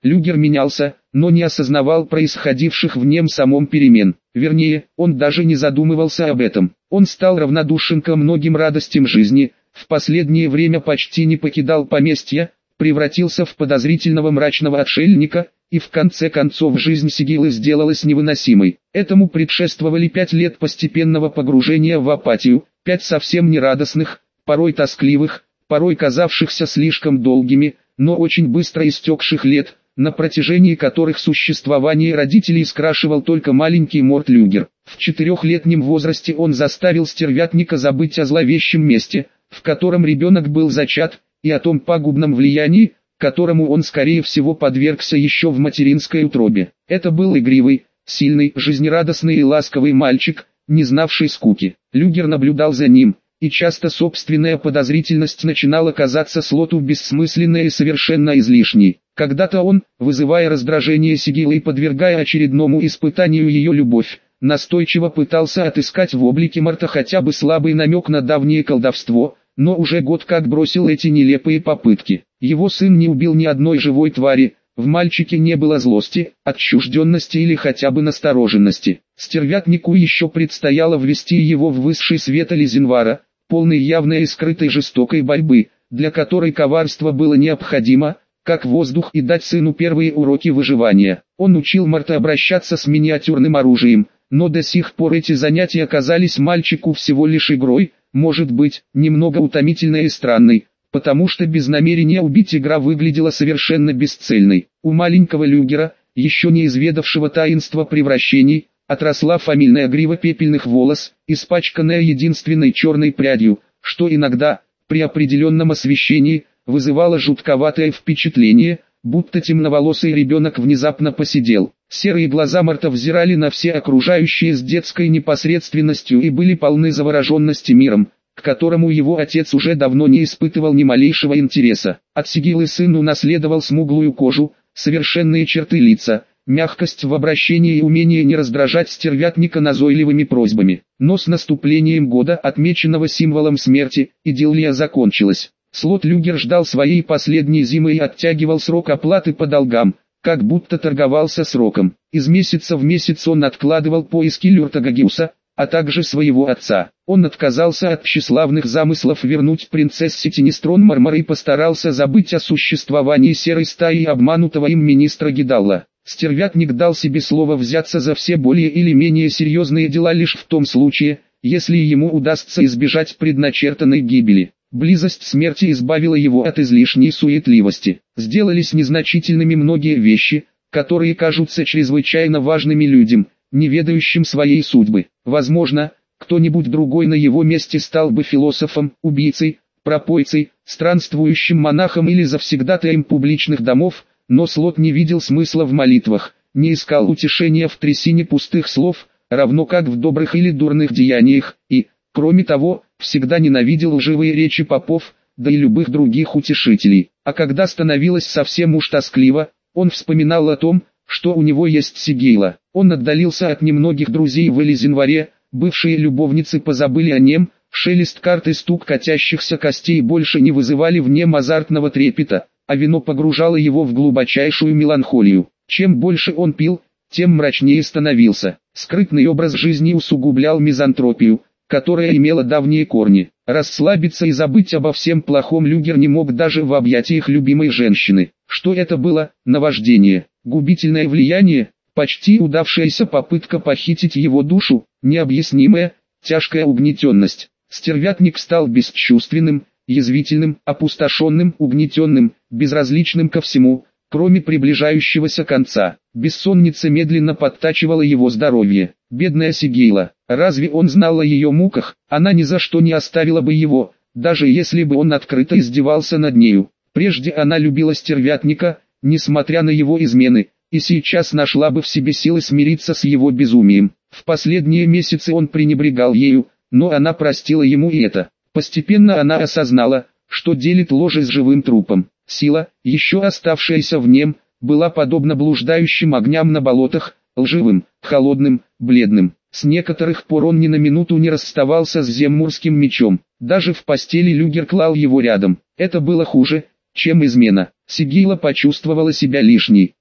Люгер менялся, но не осознавал происходивших в нем самом перемен. Вернее, он даже не задумывался об этом. Он стал равнодушен ко многим радостям жизни, в последнее время почти не покидал поместья, превратился в подозрительного мрачного отшельника, и в конце концов жизнь Сигилы сделалась невыносимой. Этому предшествовали 5 лет постепенного погружения в апатию, 5 совсем нерадостных, порой тоскливых, порой казавшихся слишком долгими, но очень быстро истекших лет, на протяжении которых существование родителей скрашивал только маленький Морт Люгер. В 4-летнем возрасте он заставил стервятника забыть о зловещем месте, в котором ребенок был зачат, и о том пагубном влиянии, которому он скорее всего подвергся еще в материнской утробе. Это был игривый, сильный, жизнерадостный и ласковый мальчик, не знавший скуки. Люгер наблюдал за ним, и часто собственная подозрительность начинала казаться Слоту бессмысленной и совершенно излишней. Когда-то он, вызывая раздражение Сигилы и подвергая очередному испытанию ее любовь, настойчиво пытался отыскать в облике Марта хотя бы слабый намек на давнее колдовство, но уже год как бросил эти нелепые попытки. Его сын не убил ни одной живой твари, в мальчике не было злости, отчужденности или хотя бы настороженности. Стервятнику еще предстояло ввести его в высший свет Элизенвара, полный явной и скрытой жестокой борьбы, для которой коварство было необходимо, как воздух, и дать сыну первые уроки выживания. Он учил Марта обращаться с миниатюрным оружием, но до сих пор эти занятия казались мальчику всего лишь игрой, может быть, немного утомительной и странной, потому что без намерения убить игра выглядела совершенно бесцельной. У маленького Люгера, еще не изведавшего таинства превращений, отросла фамильная грива пепельных волос, испачканная единственной черной прядью, что иногда, при определенном освещении, вызывало жутковатое впечатление, будто темноволосый ребенок внезапно посидел. Серые глаза Марта взирали на все окружающие с детской непосредственностью и были полны завороженности миром, к которому его отец уже давно не испытывал ни малейшего интереса. От Сигилы сын унаследовал смуглую кожу, совершенные черты лица, мягкость в обращении и умение не раздражать стервятника назойливыми просьбами. Но с наступлением года, отмеченного символом смерти, идиллия закончилась. Слот Люгер ждал своей последней зимы и оттягивал срок оплаты по долгам, как будто торговался сроком. Из месяца в месяц он откладывал поиски Люртагагиуса, а также своего отца. Он отказался от тщеславных замыслов вернуть принцессе Тинистрон Мармар и постарался забыть о существовании серой стаи обманутого им министра Гидалла. Стервятник дал себе слово взяться за все более или менее серьезные дела лишь в том случае, если ему удастся избежать предначертанной гибели. Близость смерти избавила его от излишней суетливости. Сделались незначительными многие вещи, которые кажутся чрезвычайно важными людям, не ведающим своей судьбы. Возможно, кто-нибудь другой на его месте стал бы философом, убийцей, пропойцей, странствующим монахом или завсегдатаем публичных домов, но Слот не видел смысла в молитвах, не искал утешения в трясине пустых слов, равно как в добрых или дурных деяниях, и, кроме того, всегда ненавидел лживые речи попов, да и любых других утешителей. А когда становилось совсем уж тоскливо, он вспоминал о том, что у него есть Сигейла. Он отдалился от немногих друзей в Элизенваре, бывшие любовницы позабыли о нем, шелест карт и стук катящихся костей больше не вызывали в нем азартного трепета, а вино погружало его в глубочайшую меланхолию. Чем больше он пил, тем мрачнее становился. Скрытный образ жизни усугублял мизантропию, которая имела давние корни. Расслабиться и забыть обо всем плохом Люгер не мог даже в объятиях любимой женщины. Что это было? Наваждение, губительное влияние, почти удавшаяся попытка похитить его душу, необъяснимая, тяжкая угнетенность. Стервятник стал бесчувственным, язвительным, опустошенным, угнетенным, безразличным ко всему, кроме приближающегося конца. Бессонница медленно подтачивала его здоровье. Бедная Сигейла, разве он знал о ее муках? Она ни за что не оставила бы его, даже если бы он открыто издевался над нею. Прежде она любила стервятника, несмотря на его измены, и сейчас нашла бы в себе силы смириться с его безумием. В последние месяцы он пренебрегал ею, но она простила ему и это. Постепенно она осознала, что делит ложе с живым трупом. Сила, еще оставшаяся в нем, была подобна блуждающим огням на болотах, лживым, холодным, бледным. С некоторых пор он ни на минуту не расставался с земмурским мечом. Даже в постели Люгер клал его рядом. Это было хуже, чем измена. Сигейла почувствовала себя лишней.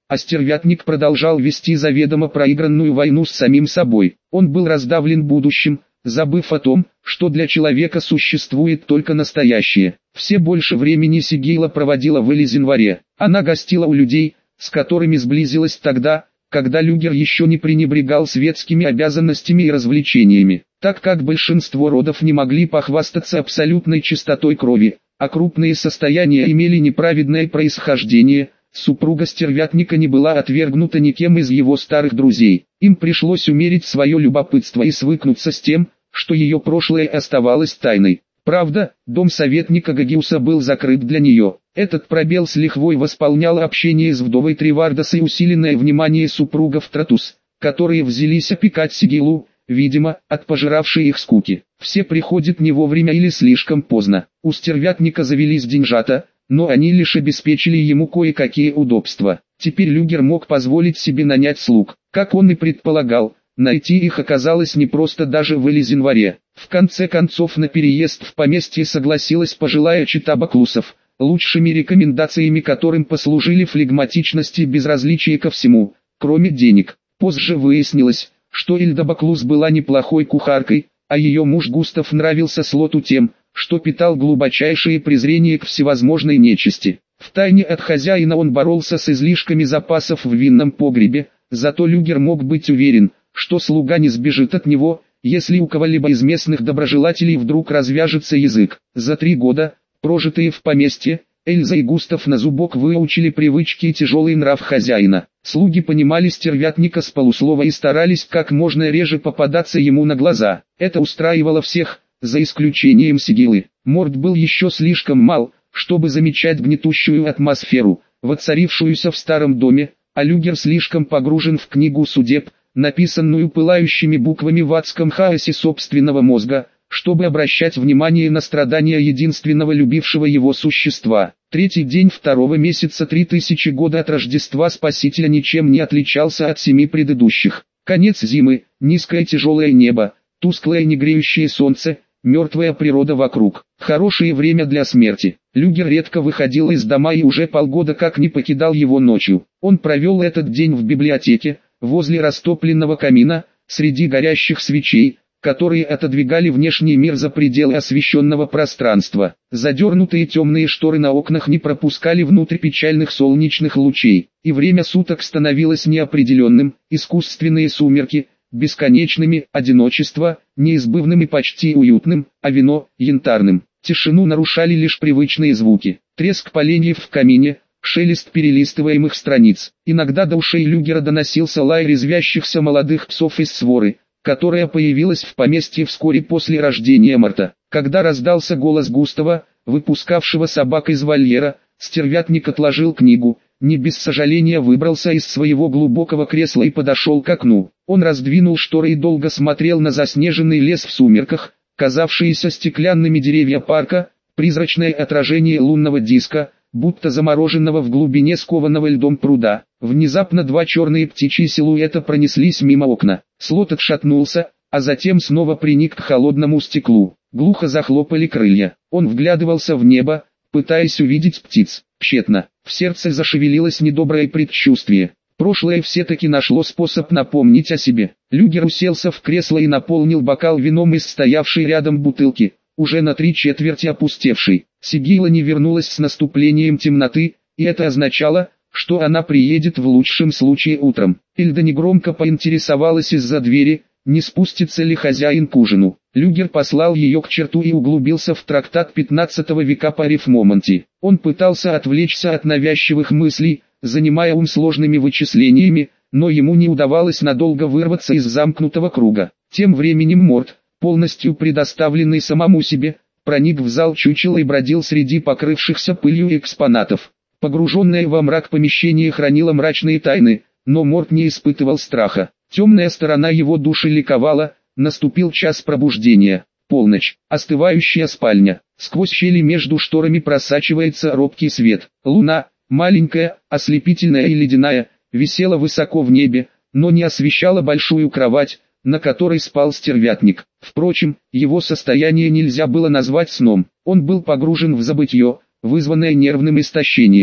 а стервятник продолжал вести заведомо проигранную войну с самим собой. Он был раздавлен будущим, забыв о том, что для человека существует только настоящее. Все больше времени Сигейла проводила в Элизенваре. Она гостила у людей, с которыми сблизилась тогда, когда Люгер еще не пренебрегал светскими обязанностями и развлечениями. Так как большинство родов не могли похвастаться абсолютной чистотой крови, а крупные состояния имели неправедное происхождение, супруга стервятника не была отвергнута никем из его старых друзей. Им пришлось умерить свое любопытство и свыкнуться с тем, что ее прошлое оставалось тайной. Правда, дом советника Гагиуса был закрыт для нее. Этот пробел с лихвой восполнял общение с вдовой Тривардоса и усиленное внимание супругов Тратус, которые взялись опекать Сигейлу, видимо, от пожиравшей их скуки. Все приходят не вовремя или слишком поздно. У стервятника завелись деньжата, но они лишь обеспечили ему кое-какие удобства. Теперь Люгер мог позволить себе нанять слуг. Как он и предполагал, найти их оказалось непросто даже в Элизенваре. В конце концов на переезд в поместье согласилась пожилая чета Баклусов, лучшими рекомендациями которым послужили флегматичность и безразличие ко всему, кроме денег. Позже выяснилось, что Ильда Баклус была неплохой кухаркой, а ее муж Густав нравился Слоту тем, что питал глубочайшее презрение к всевозможной нечисти. Втайне от хозяина он боролся с излишками запасов в винном погребе, зато Люгер мог быть уверен, что слуга не сбежит от него, если у кого-либо из местных доброжелателей вдруг развяжется язык. За 3 года, прожитые в поместье, Эльза и Густав на зубок выучили привычки и тяжелый нрав хозяина. Слуги понимали стервятника с полуслова и старались как можно реже попадаться ему на глаза. Это устраивало всех, за исключением Сигейлы. Морд был еще слишком мал, чтобы замечать гнетущую атмосферу, воцарившуюся в старом доме, а Люгер слишком погружен в книгу судеб, написанную пылающими буквами в адском хаосе собственного мозга, чтобы обращать внимание на страдания единственного любившего его существа. Третий день 2-го месяца 3000 года от Рождества Спасителя ничем не отличался от 7 предыдущих. Конец зимы, низкое тяжелое небо, тусклое негреющее солнце, мертвая природа вокруг. Хорошее время для смерти. Люгер редко выходил из дома и уже полгода как не покидал его ночью. Он провел этот день в библиотеке, возле растопленного камина, среди горящих свечей, которые отодвигали внешний мир за пределы освещенного пространства. Задернутые темные шторы на окнах не пропускали внутрь печальных солнечных лучей, и время суток становилось неопределенным, искусственные сумерки, бесконечными, одиночество, неизбывным и почти уютным, а вино, янтарным. Тишину нарушали лишь привычные звуки, треск поленьев в камине, шелест перелистываемых страниц. Иногда до ушей Люгера доносился лай резвящихся молодых псов из своры, которая появилась в поместье вскоре после рождения Марта. Когда раздался голос Густава, выпускавшего собак из вольера, стервятник отложил книгу, не без сожаления выбрался из своего глубокого кресла и подошел к окну. Он раздвинул шторы и долго смотрел на заснеженный лес в сумерках, казавшиеся стеклянными деревья парка, призрачное отражение лунного диска, будто замороженного в глубине скованного льдом пруда. Внезапно 2 черные птичьи силуэта пронеслись мимо окна. Слот отшатнулся, а затем снова приник к холодному стеклу. Глухо захлопали крылья. Он вглядывался в небо, пытаясь увидеть птиц. Тщетно. В сердце зашевелилось недоброе предчувствие. Прошлое все-таки нашло способ напомнить о себе. Люгер уселся в кресло и наполнил бокал вином из стоявшей рядом бутылки, уже на 3/4 опустевшей. Сигейла не вернулась с наступлением темноты, и это означало, что она приедет в лучшем случае утром. Ильда негромко поинтересовалась из-за двери, не спустится ли хозяин к ужину. Люгер послал ее к черту и углубился в трактат 15 века по арифмомантии. Он пытался отвлечься от навязчивых мыслей, занимая ум сложными вычислениями, но ему не удавалось надолго вырваться из замкнутого круга. Тем временем Морд, полностью предоставленный самому себе, проник в зал чучела и бродил среди покрывшихся пылью экспонатов. Погруженное во мрак помещение хранило мрачные тайны, но Морд не испытывал страха. Темная сторона его души ликовала, наступил час пробуждения. Полночь, остывающая спальня. Сквозь щели между шторами просачивается робкий свет. Луна, маленькая, ослепительная и ледяная, висела высоко в небе, но не освещала большую кровать, на которой спал стервятник. Впрочем, его состояние нельзя было назвать сном. Он был погружен в забытье, вызванное нервным истощением.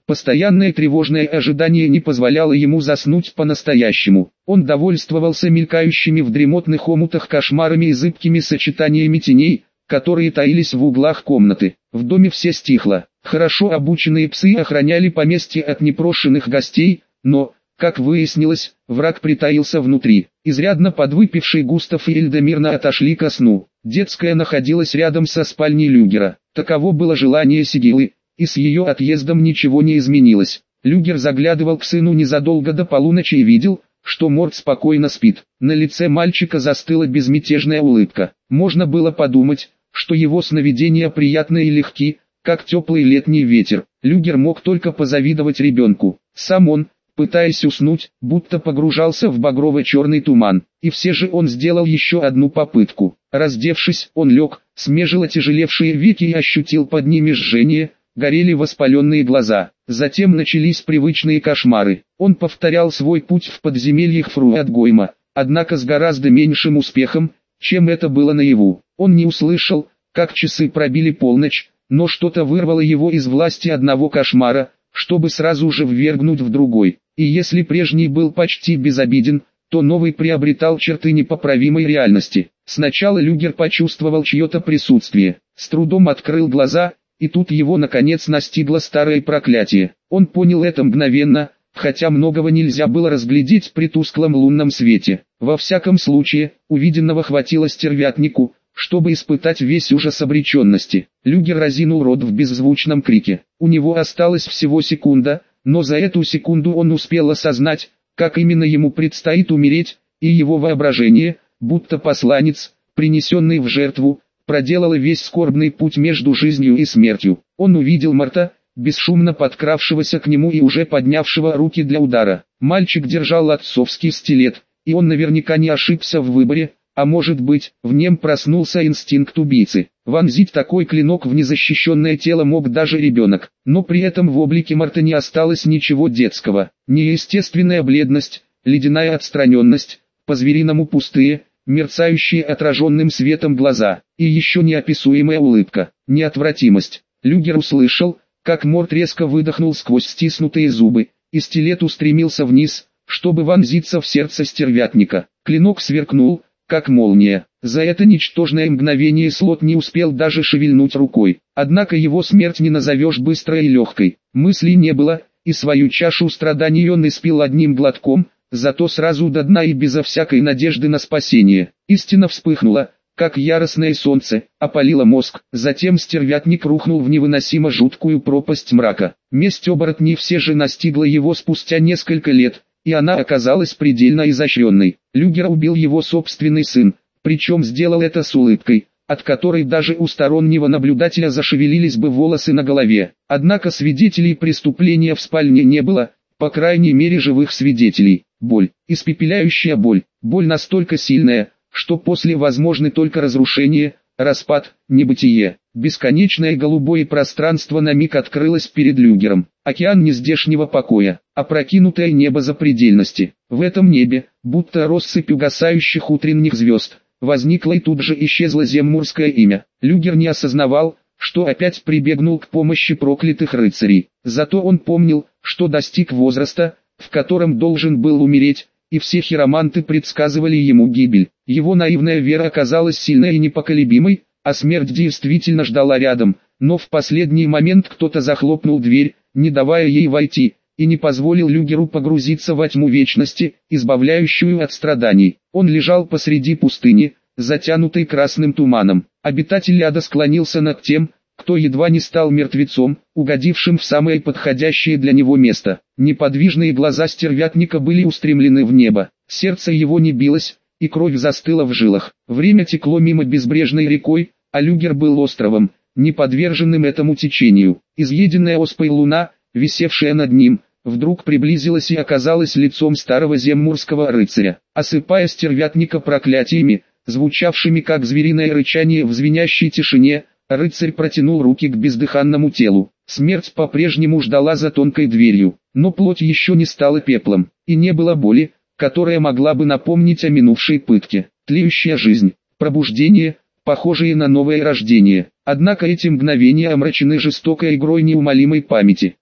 Постоянное тревожное ожидание не позволяло ему заснуть по-настоящему. Он довольствовался мелькающими в дремотных омутах кошмарами и зыбкими сочетаниями теней, которые таились в углах комнаты. В доме все стихло. Хорошо обученные псы охраняли поместье от непрошенных гостей, но, как выяснилось, враг притаился внутри. Изрядно подвыпивший Густав и Эльда мирно отошли ко сну. Детская находилась рядом со спальней Люгера. Таково было желание Сигилы, и с ее отъездом ничего не изменилось. Люгер заглядывал к сыну незадолго до полуночи и видел, что Морт спокойно спит. На лице мальчика застыла безмятежная улыбка. Можно было подумать, что его сновидения приятны и легки, как теплый летний ветер. Люгер мог только позавидовать ребенку. Сам он, пытаясь уснуть, будто погружался в багрово-черный туман. И все же он сделал еще одну попытку. Раздевшись, он лег, смежил отяжелевшие веки и ощутил под ними жжение, горели воспаленные глаза. Затем начались привычные кошмары. Он повторял свой путь в подземельях Фруатгойма, однако с гораздо меньшим успехом, чем это было наяву. Он не услышал, как часы пробили полночь, но что-то вырвало его из власти одного кошмара, чтобы сразу же ввергнуть в другой. И если прежний был почти безобиден, то новый приобретал черты непоправимой реальности. Сначала Люгер почувствовал чье-то присутствие, с трудом открыл глаза, и тут его наконец настигло старое проклятие. Он понял это мгновенно, хотя многого нельзя было разглядеть при тусклом лунном свете. Во всяком случае, увиденного хватило стервятнику, чтобы испытать весь ужас обреченности. Люгер разинул рот в беззвучном крике. У него осталась всего секунда, но за эту секунду он успел осознать, как именно ему предстоит умереть, и его воображение, будто посланец, принесенный в жертву, проделало весь скорбный путь между жизнью и смертью. Он увидел Марта, бесшумно подкравшегося к нему и уже поднявшего руки для удара. Мальчик держал отцовский стилет, и он наверняка не ошибся в выборе, а может быть, в нем проснулся инстинкт убийцы. Вонзить такой клинок в незащищенное тело мог даже ребенок, но при этом в облике Марта не осталось ничего детского. Неестественная бледность, ледяная отстраненность, по-звериному пустые, мерцающие отраженным светом глаза, и еще неописуемая улыбка, неотвратимость. Люгер услышал, как Морт резко выдохнул сквозь стиснутые зубы, и стилет устремился вниз, чтобы вонзиться в сердце стервятника. Клинок сверкнул, как молния. За это ничтожное мгновение Слот не успел даже шевельнуть рукой. Однако его смерть не назовешь быстрой и легкой. Мыслей не было, и свою чашу страданий он испил одним глотком, зато сразу до дна и безо всякой надежды на спасение. Истина вспыхнула, как яростное солнце, опалило мозг. Затем стервятник рухнул в невыносимо жуткую пропасть мрака. Месть оборотней все же настигла его спустя несколько лет, и она оказалась предельно изощренной. Люгера убил его собственный сын, причем сделал это с улыбкой, от которой даже у стороннего наблюдателя зашевелились бы волосы на голове. Однако свидетелей преступления в спальне не было, по крайней мере живых свидетелей. Боль, испепеляющая боль, боль настолько сильная, что после возможны только разрушение, распад, небытие. Бесконечное голубое пространство на миг открылось перед Люгером. Океан нездешнего покоя, опрокинутое небо запредельности. В этом небе, будто россыпь угасающих утренних звезд, возникло и тут же исчезло земмурское имя. Люгер не осознавал, что опять прибегнул к помощи проклятых рыцарей. Зато он помнил, что достиг возраста, в котором должен был умереть, и все хироманты предсказывали ему гибель. Его наивная вера оказалась сильной и непоколебимой, а смерть действительно ждала рядом, но в последний момент кто-то захлопнул дверь, не давая ей войти, и не позволил Люгеру погрузиться во тьму вечности, избавляющую от страданий. Он лежал посреди пустыни, затянутой красным туманом. Обитатель ада склонился над тем, кто едва не стал мертвецом, угодившим в самое подходящее для него место. Неподвижные глаза стервятника были устремлены в небо, сердце его не билось, и кровь застыла в жилах. Время текло мимо безбрежной рекой, а Люгер был островом, не подверженным этому течению. Изъеденная оспой луна, висевшая над ним, вдруг приблизилась и оказалась лицом старого земмурского рыцаря. Осыпая стервятника проклятиями, звучавшими как звериное рычание в звенящей тишине, рыцарь протянул руки к бездыханному телу. Смерть по-прежнему ждала за тонкой дверью, но плоть еще не стала пеплом, и не было боли, которая могла бы напомнить о минувшей пытке. Тлеющая жизнь, пробуждение, похожие на новое рождение. Однако эти мгновения омрачены жестокой игрой неумолимой памяти.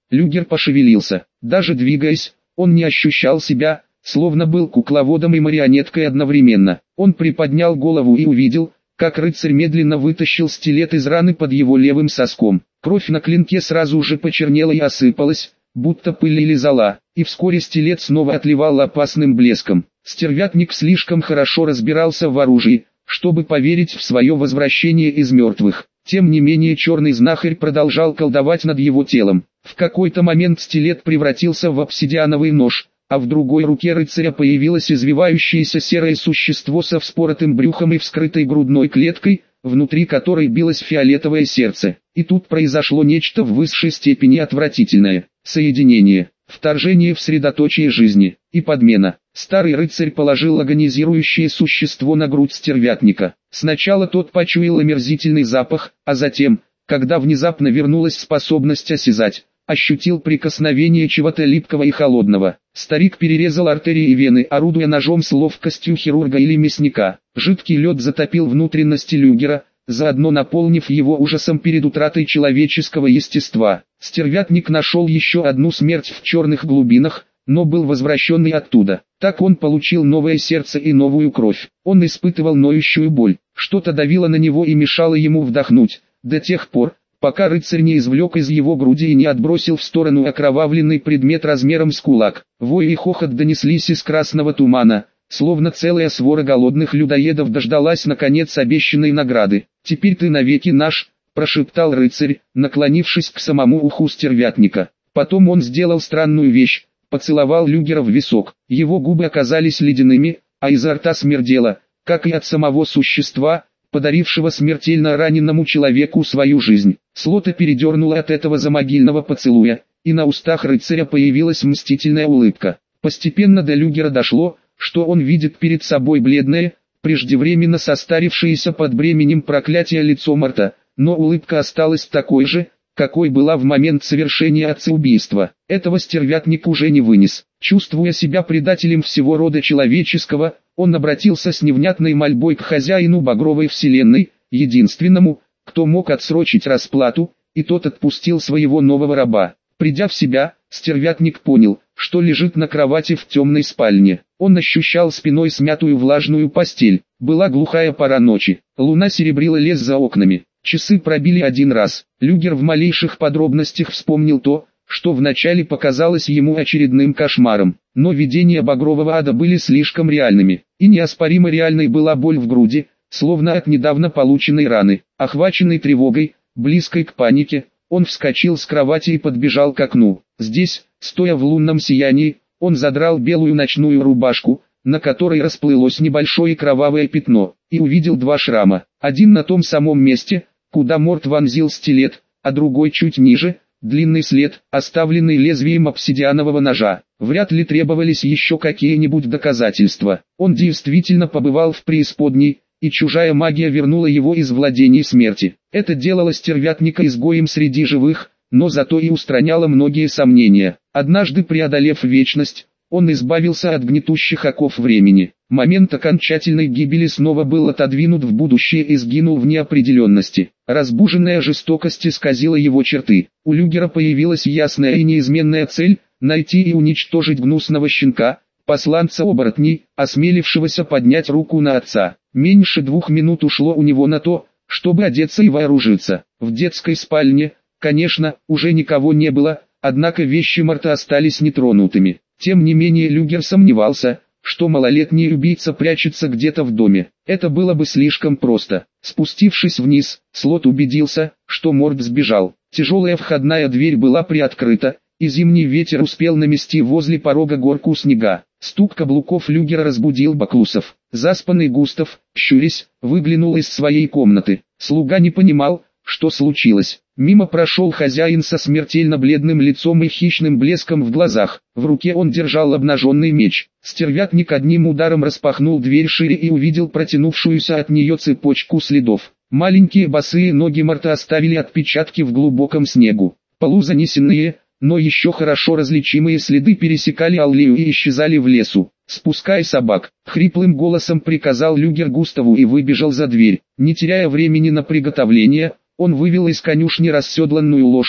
Люгер пошевелился. Даже двигаясь, он не ощущал себя, словно был кукловодом и марионеткой одновременно. Он приподнял голову и увидел, как рыцарь медленно вытащил стилет из раны под его левым соском. Кровь на клинке сразу же почернела и осыпалась, будто пыль или зола, и вскоре стилет снова отливал опасным блеском. Стервятник слишком хорошо разбирался в оружии, чтобы поверить в свое возвращение из мертвых. Тем не менее черный знахарь продолжал колдовать над его телом. В какой-то момент стилет превратился в обсидиановый нож, а в другой руке рыцаря появилось извивающееся серое существо со вспоротым брюхом и вскрытой грудной клеткой, внутри которой билось фиолетовое сердце. И тут произошло нечто в высшей степени отвратительное. Соединение, вторжение в средоточие жизни и подмена. Старый рыцарь положил агонизирующее существо на грудь стервятника. Сначала тот почуял омерзительный запах, а затем, когда внезапно вернулась способность осязать, ощутил прикосновение чего-то липкого и холодного. Старик перерезал артерии и вены, орудуя ножом с ловкостью хирурга или мясника. Жидкий лед затопил внутренности Люгера, заодно наполнив его ужасом перед утратой человеческого естества. Стервятник нашел еще одну смерть в черных глубинах, но был возвращенный оттуда. Так он получил новое сердце и новую кровь. Он испытывал ноющую боль, что-то давило на него и мешало ему вдохнуть, до тех пор, пока рыцарь не извлек из его груди и не отбросил в сторону окровавленный предмет размером с кулак. Вой и хохот донеслись из красного тумана, словно целая свора голодных людоедов дождалась наконец обещанной награды. «Теперь ты навеки наш», — прошептал рыцарь, наклонившись к самому уху стервятника. Потом он сделал странную вещь, поцеловал Люгера в висок. Его губы оказались ледяными, а изо рта смердело, как и от самого существа, подарившего смертельно раненному человеку свою жизнь. Слота передернула от этого замогильного поцелуя, и на устах рыцаря появилась мстительная улыбка. Постепенно до Люгера дошло, что он видит перед собой бледное, преждевременно состарившееся под бременем проклятия лицо Марта, но улыбка осталась такой же, какой была в момент совершения отцеубийства. Этого стервятник уже не вынес. Чувствуя себя предателем всего рода человеческого, он обратился с невнятной мольбой к хозяину багровой вселенной, единственному, кто мог отсрочить расплату, и тот отпустил своего нового раба. Придя в себя, стервятник понял, что лежит на кровати в темной спальне. Он ощущал спиной смятую влажную постель. Была глухая пора ночи. Луна серебрила лес за окнами. Часы пробили один раз. Люгер в малейших подробностях вспомнил то, что вначале показалось ему очередным кошмаром. Но видения багрового ада были слишком реальными. И неоспоримо реальной была боль в груди, словно от недавно полученной раны. Охваченный тревогой, близкой к панике, он вскочил с кровати и подбежал к окну. Здесь, стоя в лунном сиянии, он задрал белую ночную рубашку, на которой расплылось небольшое кровавое пятно, и увидел два шрама. Один на том самом месте, куда Морт вонзил стилет, а другой чуть ниже, длинный след, оставленный лезвием обсидианового ножа. Вряд ли требовались еще какие-нибудь доказательства. Он действительно побывал в преисподней, и чужая магия вернула его из владений смерти. Это делало стервятника изгоем среди живых, но зато и устраняло многие сомнения. Однажды преодолев вечность, он избавился от гнетущих оков времени. Момент окончательной гибели снова был отодвинут в будущее и сгинул в неопределенности. Разбуженная жестокость исказила его черты. У Люгера появилась ясная и неизменная цель – найти и уничтожить гнусного щенка, посланца оборотней, осмелившегося поднять руку на отца. Меньше 2 минут ушло у него на то, чтобы одеться и вооружиться. В детской спальне, конечно, уже никого не было, однако вещи Марта остались нетронутыми. Тем не менее Люгер сомневался, что малолетний убийца прячется где-то в доме. Это было бы слишком просто. Спустившись вниз, Слот убедился, что Морт сбежал. Тяжелая входная дверь была приоткрыта, и зимний ветер успел намести возле порога горку снега. Стук каблуков Люгера разбудил Баклусов. Заспанный Густав, щурясь, выглянул из своей комнаты. Слуга не понимал, что случилось. Мимо прошел хозяин со смертельно бледным лицом и хищным блеском в глазах. В руке он держал обнаженный меч. Стервятник одним ударом распахнул дверь шире и увидел протянувшуюся от нее цепочку следов. Маленькие босые ноги Марта оставили отпечатки в глубоком снегу. Полузанесенные, но еще хорошо различимые следы пересекали аллею и исчезали в лесу. «Спускай собак», — хриплым голосом приказал Люгер Густаву и выбежал за дверь. Не теряя времени на приготовление, он вывел из конюшни расседланную лошадь,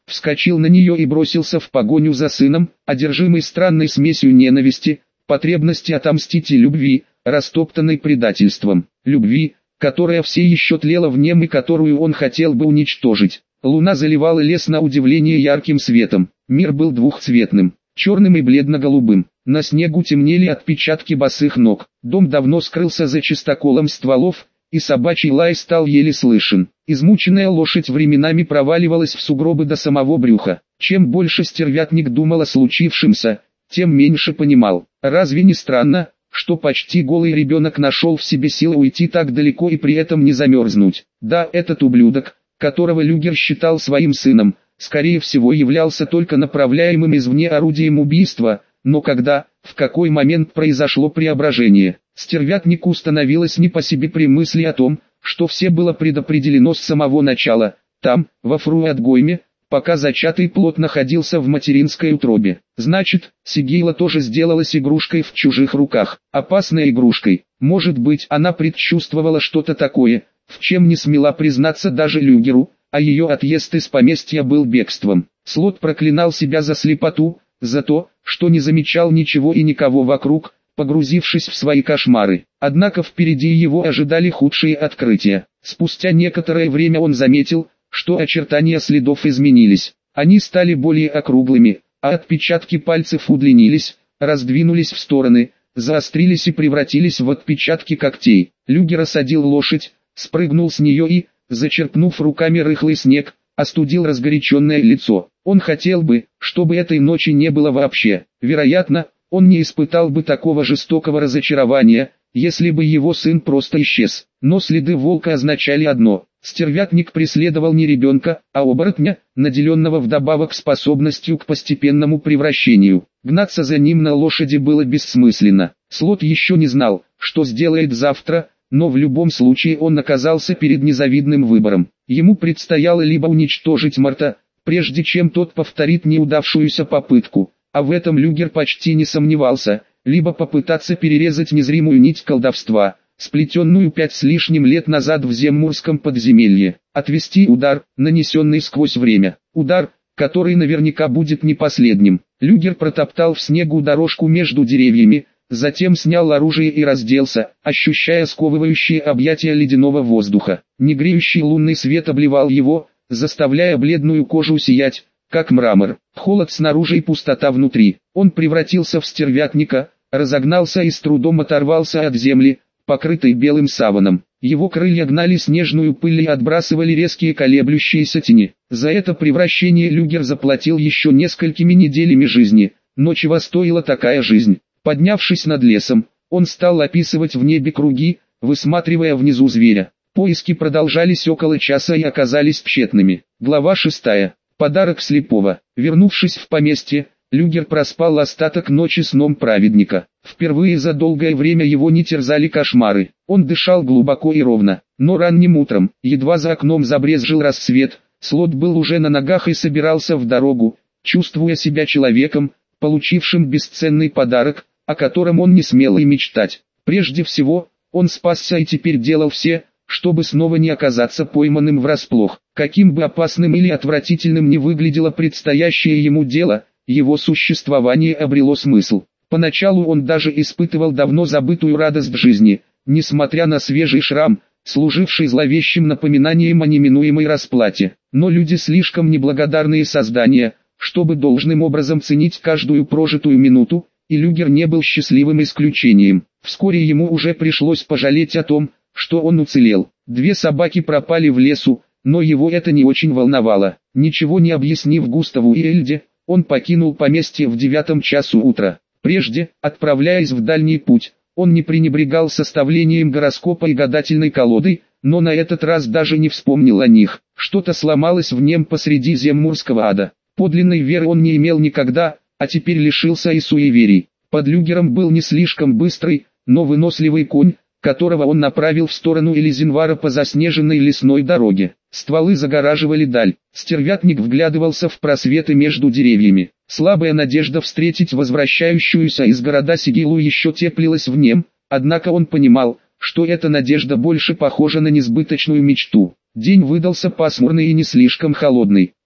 вскочил на нее и бросился в погоню за сыном, одержимый странной смесью ненависти, потребности отомстить и любви, растоптанной предательством. Любви, которая все еще тлела в нем и которую он хотел бы уничтожить. Луна заливала лес на удивление ярким светом. Мир был двухцветным, черным и бледно-голубым. На снегу темнели отпечатки босых ног. Дом давно скрылся за чистоколом стволов, и собачий лай стал еле слышен. Измученная лошадь временами проваливалась в сугробы до самого брюха. Чем больше стервятник думал о случившемся, тем меньше понимал. Разве не странно, что почти голый ребенок нашел в себе силы уйти так далеко и при этом не замерзнуть? Да, этот ублюдок, которого Люгер считал своим сыном, скорее всего являлся только направляемым извне орудием убийства, но когда, в какой момент произошло преображение? Стервятнику становилось не по себе при мысли о том, что все было предопределено с самого начала, там, во Фруатгойме, пока зачатый плод находился в материнской утробе. Значит, Сигейла тоже сделалась игрушкой в чужих руках, опасной игрушкой. Может быть, она предчувствовала что-то такое, в чем не смела признаться даже Люгеру, а ее отъезд из поместья был бегством. Слот проклинал себя за слепоту, за то, что не замечал ничего и никого вокруг, погрузившись в свои кошмары. Однако впереди его ожидали худшие открытия. Спустя некоторое время он заметил, что очертания следов изменились. Они стали более округлыми, а отпечатки пальцев удлинились, раздвинулись в стороны, заострились и превратились в отпечатки когтей. Люгер осадил лошадь, спрыгнул с нее и, зачерпнув руками рыхлый снег, остудил разгоряченное лицо. Он хотел бы, чтобы этой ночи не было вообще. Вероятно, он не испытал бы такого жестокого разочарования, если бы его сын просто исчез. Но следы волка означали одно: стервятник преследовал не ребенка, а оборотня, наделенного вдобавок способностью к постепенному превращению. Гнаться за ним на лошади было бессмысленно. Слот еще не знал, что сделает завтра, но в любом случае он оказался перед незавидным выбором. Ему предстояло либо уничтожить Марта, прежде чем тот повторит неудавшуюся попытку, а в этом Люгер почти не сомневался, либо попытаться перерезать незримую нить колдовства, сплетенную 5 с лишним лет назад в Земмурском подземелье, отвести удар, нанесенный сквозь время, удар, который наверняка будет не последним. Люгер протоптал в снегу дорожку между деревьями, затем снял оружие и разделся, ощущая сковывающие объятия ледяного воздуха. Негреющий лунный свет обливал его, заставляя бледную кожу сиять, как мрамор. Холод снаружи и пустота внутри. Он превратился в стервятника, разогнался и с трудом оторвался от земли, покрытой белым саваном. Его крылья гнали снежную пыль и отбрасывали резкие колеблющиеся тени. За это превращение Люгер заплатил еще несколькими неделями жизни, но чего стоила такая жизнь? Поднявшись над лесом, он стал описывать в небе круги, высматривая внизу зверя. Поиски продолжались около часа и оказались тщетными. Глава 6. Подарок слепого. Вернувшись в поместье, Люгер проспал остаток ночи сном праведника. Впервые за долгое время его не терзали кошмары. Он дышал глубоко и ровно. Но ранним утром, едва за окном забрезжил рассвет, Слот был уже на ногах и собирался в дорогу, чувствуя себя человеком, получившим бесценный подарок, о котором он не смел и мечтать. Прежде всего, он спасся и теперь делал все, чтобы снова не оказаться пойманным врасплох. Каким бы опасным или отвратительным ни выглядело предстоящее ему дело, его существование обрело смысл. Поначалу он даже испытывал давно забытую радость в жизни, несмотря на свежий шрам, служивший зловещим напоминанием о неминуемой расплате. Но люди слишком неблагодарные создания, чтобы должным образом ценить каждую прожитую минуту, и Люгер не был счастливым исключением. Вскоре ему уже пришлось пожалеть о том, что он уцелел. 2 собаки пропали в лесу, но его это не очень волновало. Ничего не объяснив Густаву и Эльде, он покинул поместье в 9 часу утра. Прежде, отправляясь в дальний путь, он не пренебрегал составлением гороскопа и гадательной колоды, но на этот раз даже не вспомнил о них. Что-то сломалось в нем посреди Земмурского ада. Подлинной веры он не имел никогда, а теперь лишился и суеверий. Под Люгером был не слишком быстрый, но выносливый конь, которого он направил в сторону Элизинвара по заснеженной лесной дороге. Стволы загораживали даль. Стервятник вглядывался в просветы между деревьями. Слабая надежда встретить возвращающуюся из города Сигейлу еще теплилась в нем, однако он понимал, что эта надежда больше похожа на несбыточную мечту. День выдался пасмурный и не слишком холодный.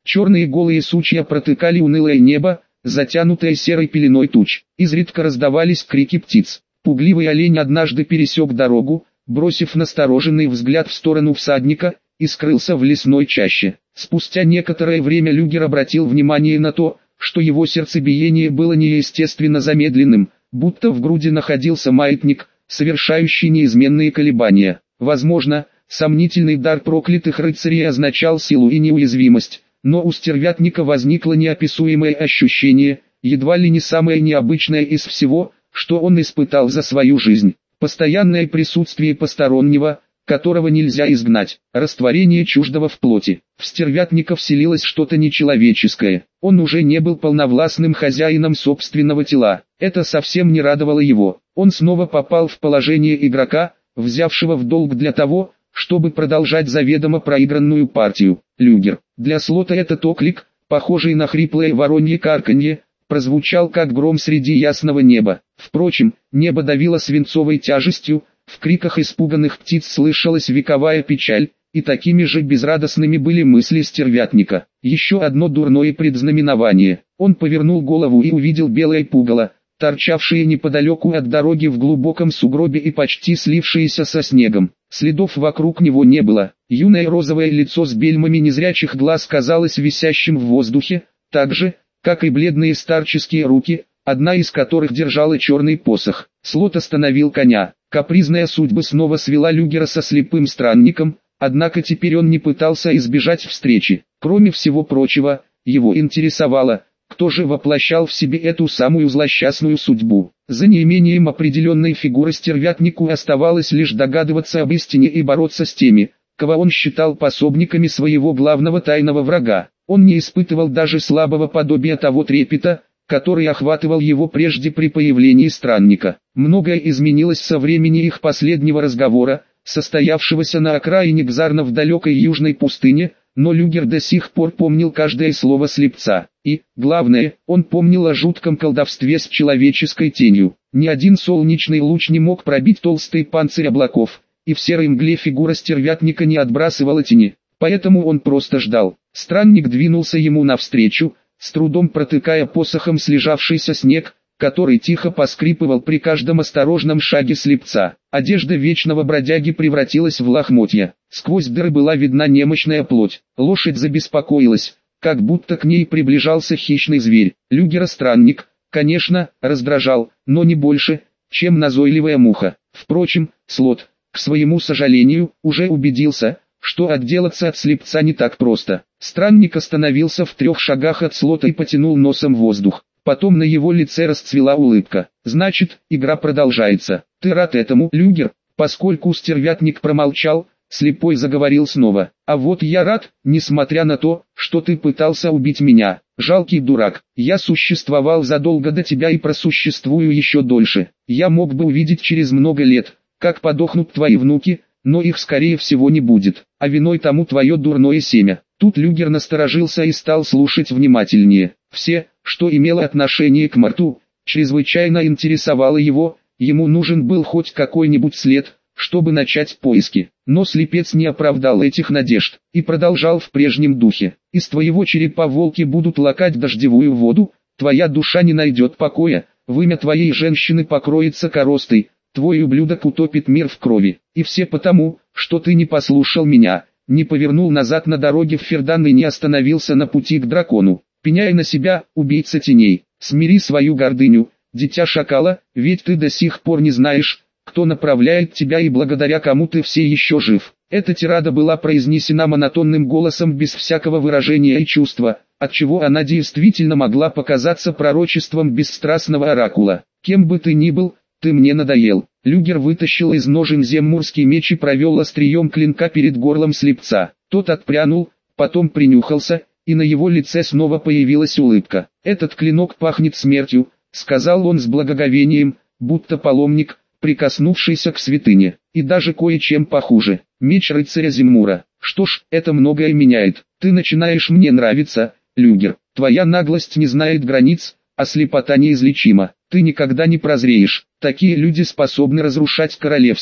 Черные голые сучья протыкали унылое небо, затянутое серой пеленой туч. Изредка раздавались крики птиц. Пугливый олень однажды пересек дорогу, бросив настороженный взгляд в сторону всадника, и скрылся в лесной чаще. Спустя некоторое время Люгер обратил внимание на то, что его сердцебиение было неестественно замедленным, будто в груди находился маятник, совершающий неизменные колебания. Возможно, сомнительный дар проклятых рыцарей означал силу и неуязвимость, но у стервятника возникло неописуемое ощущение, едва ли не самое необычное из всего, что он испытал за свою жизнь. Постоянное присутствие постороннего, которого нельзя изгнать, растворение чуждого в плоти. В стервятника вселилось что-то нечеловеческое. Он уже не был полновластным хозяином собственного тела. Это совсем не радовало его. Он снова попал в положение игрока, взявшего в долг для того, чтобы продолжать заведомо проигранную партию. Люгер. Для Слота этот оклик, похожий на хриплое воронье карканье, прозвучал как гром среди ясного неба. Впрочем, небо давило свинцовой тяжестью, в криках испуганных птиц слышалась вековая печаль, и такими же безрадостными были мысли стервятника. Еще одно дурное предзнаменование. Он повернул голову и увидел белое пугало, торчавшее неподалеку от дороги в глубоком сугробе и почти слившееся со снегом. Следов вокруг него не было. Юное розовое лицо с бельмами незрячих глаз казалось висящим в воздухе, так же, как и бледные старческие руки, одна из которых держала черный посох. Слот остановил коня. Капризная судьба снова свела Люгера со слепым странником, однако теперь он не пытался избежать встречи. Кроме всего прочего, его интересовало, кто же воплощал в себе эту самую злосчастную судьбу. За неимением определенной фигуры стервятнику оставалось лишь догадываться об истине и бороться с теми, кого он считал пособниками своего главного тайного врага. Он не испытывал даже слабого подобия того трепета, который охватывал его прежде при появлении странника. Многое изменилось со времени их последнего разговора, состоявшегося на окраине Гзарна в далекой южной пустыне, но Люгер до сих пор помнил каждое слово слепца. И, главное, он помнил о жутком колдовстве с человеческой тенью. Ни один солнечный луч не мог пробить толстый панцирь облаков, и в серой мгле фигура стервятника не отбрасывала тени, поэтому он просто ждал. Странник двинулся ему навстречу, с трудом протыкая посохом слежавшийся снег, который тихо поскрипывал при каждом осторожном шаге слепца. Одежда вечного бродяги превратилась в лохмотья. Сквозь дыры была видна немощная плоть. Лошадь забеспокоилась, как будто к ней приближался хищный зверь. Люгера странник, конечно, раздражал, но не больше, чем назойливая муха. Впрочем, Слот, к своему сожалению, уже убедился, что отделаться от слепца не так просто. Странник остановился в 3 шагах от Слота и потянул носом воздух. Потом на его лице расцвела улыбка. «Значит, игра продолжается. Ты рад этому, Люгер?» Поскольку стервятник промолчал, слепой заговорил снова. «А вот я рад, несмотря на то, что ты пытался убить меня. Жалкий дурак. Я существовал задолго до тебя и просуществую еще дольше. Я мог бы увидеть через много лет, как подохнут твои внуки, но их скорее всего не будет, а виной тому твое дурное семя». Тут Люгер насторожился и стал слушать внимательнее. Все, что имело отношение к Марту, чрезвычайно интересовало его, ему нужен был хоть какой-нибудь след, чтобы начать поиски. Но слепец не оправдал этих надежд, и продолжал в прежнем духе. «Из твоего черепа волки будут лакать дождевую воду, твоя душа не найдет покоя, вымя твоей женщины покроется коростой, твой ублюдок утопит мир в крови. И все потому, что ты не послушал меня, не повернул назад на дороге в Фердан и не остановился на пути к дракону. Пеняй на себя, убийца теней, смири свою гордыню, дитя шакала, ведь ты до сих пор не знаешь, кто направляет тебя и благодаря кому ты все еще жив». Эта тирада была произнесена монотонным голосом без всякого выражения и чувства, отчего она действительно могла показаться пророчеством бесстрастного оракула. «Кем бы ты ни был, ты мне надоел». Люгер вытащил из ножен земмурский меч и провел острием клинка перед горлом слепца. Тот отпрянул, потом принюхался, и на его лице снова появилась улыбка. «Этот клинок пахнет смертью», — сказал он с благоговением, будто паломник, прикоснувшийся к святыне, «и даже кое-чем похуже. Меч рыцаря Земмура. Что ж, это многое меняет. Ты начинаешь мне нравиться, Люгер. Твоя наглость не знает границ, а слепота неизлечима. Ты никогда не прозреешь. Такие люди способны разрушать королевство.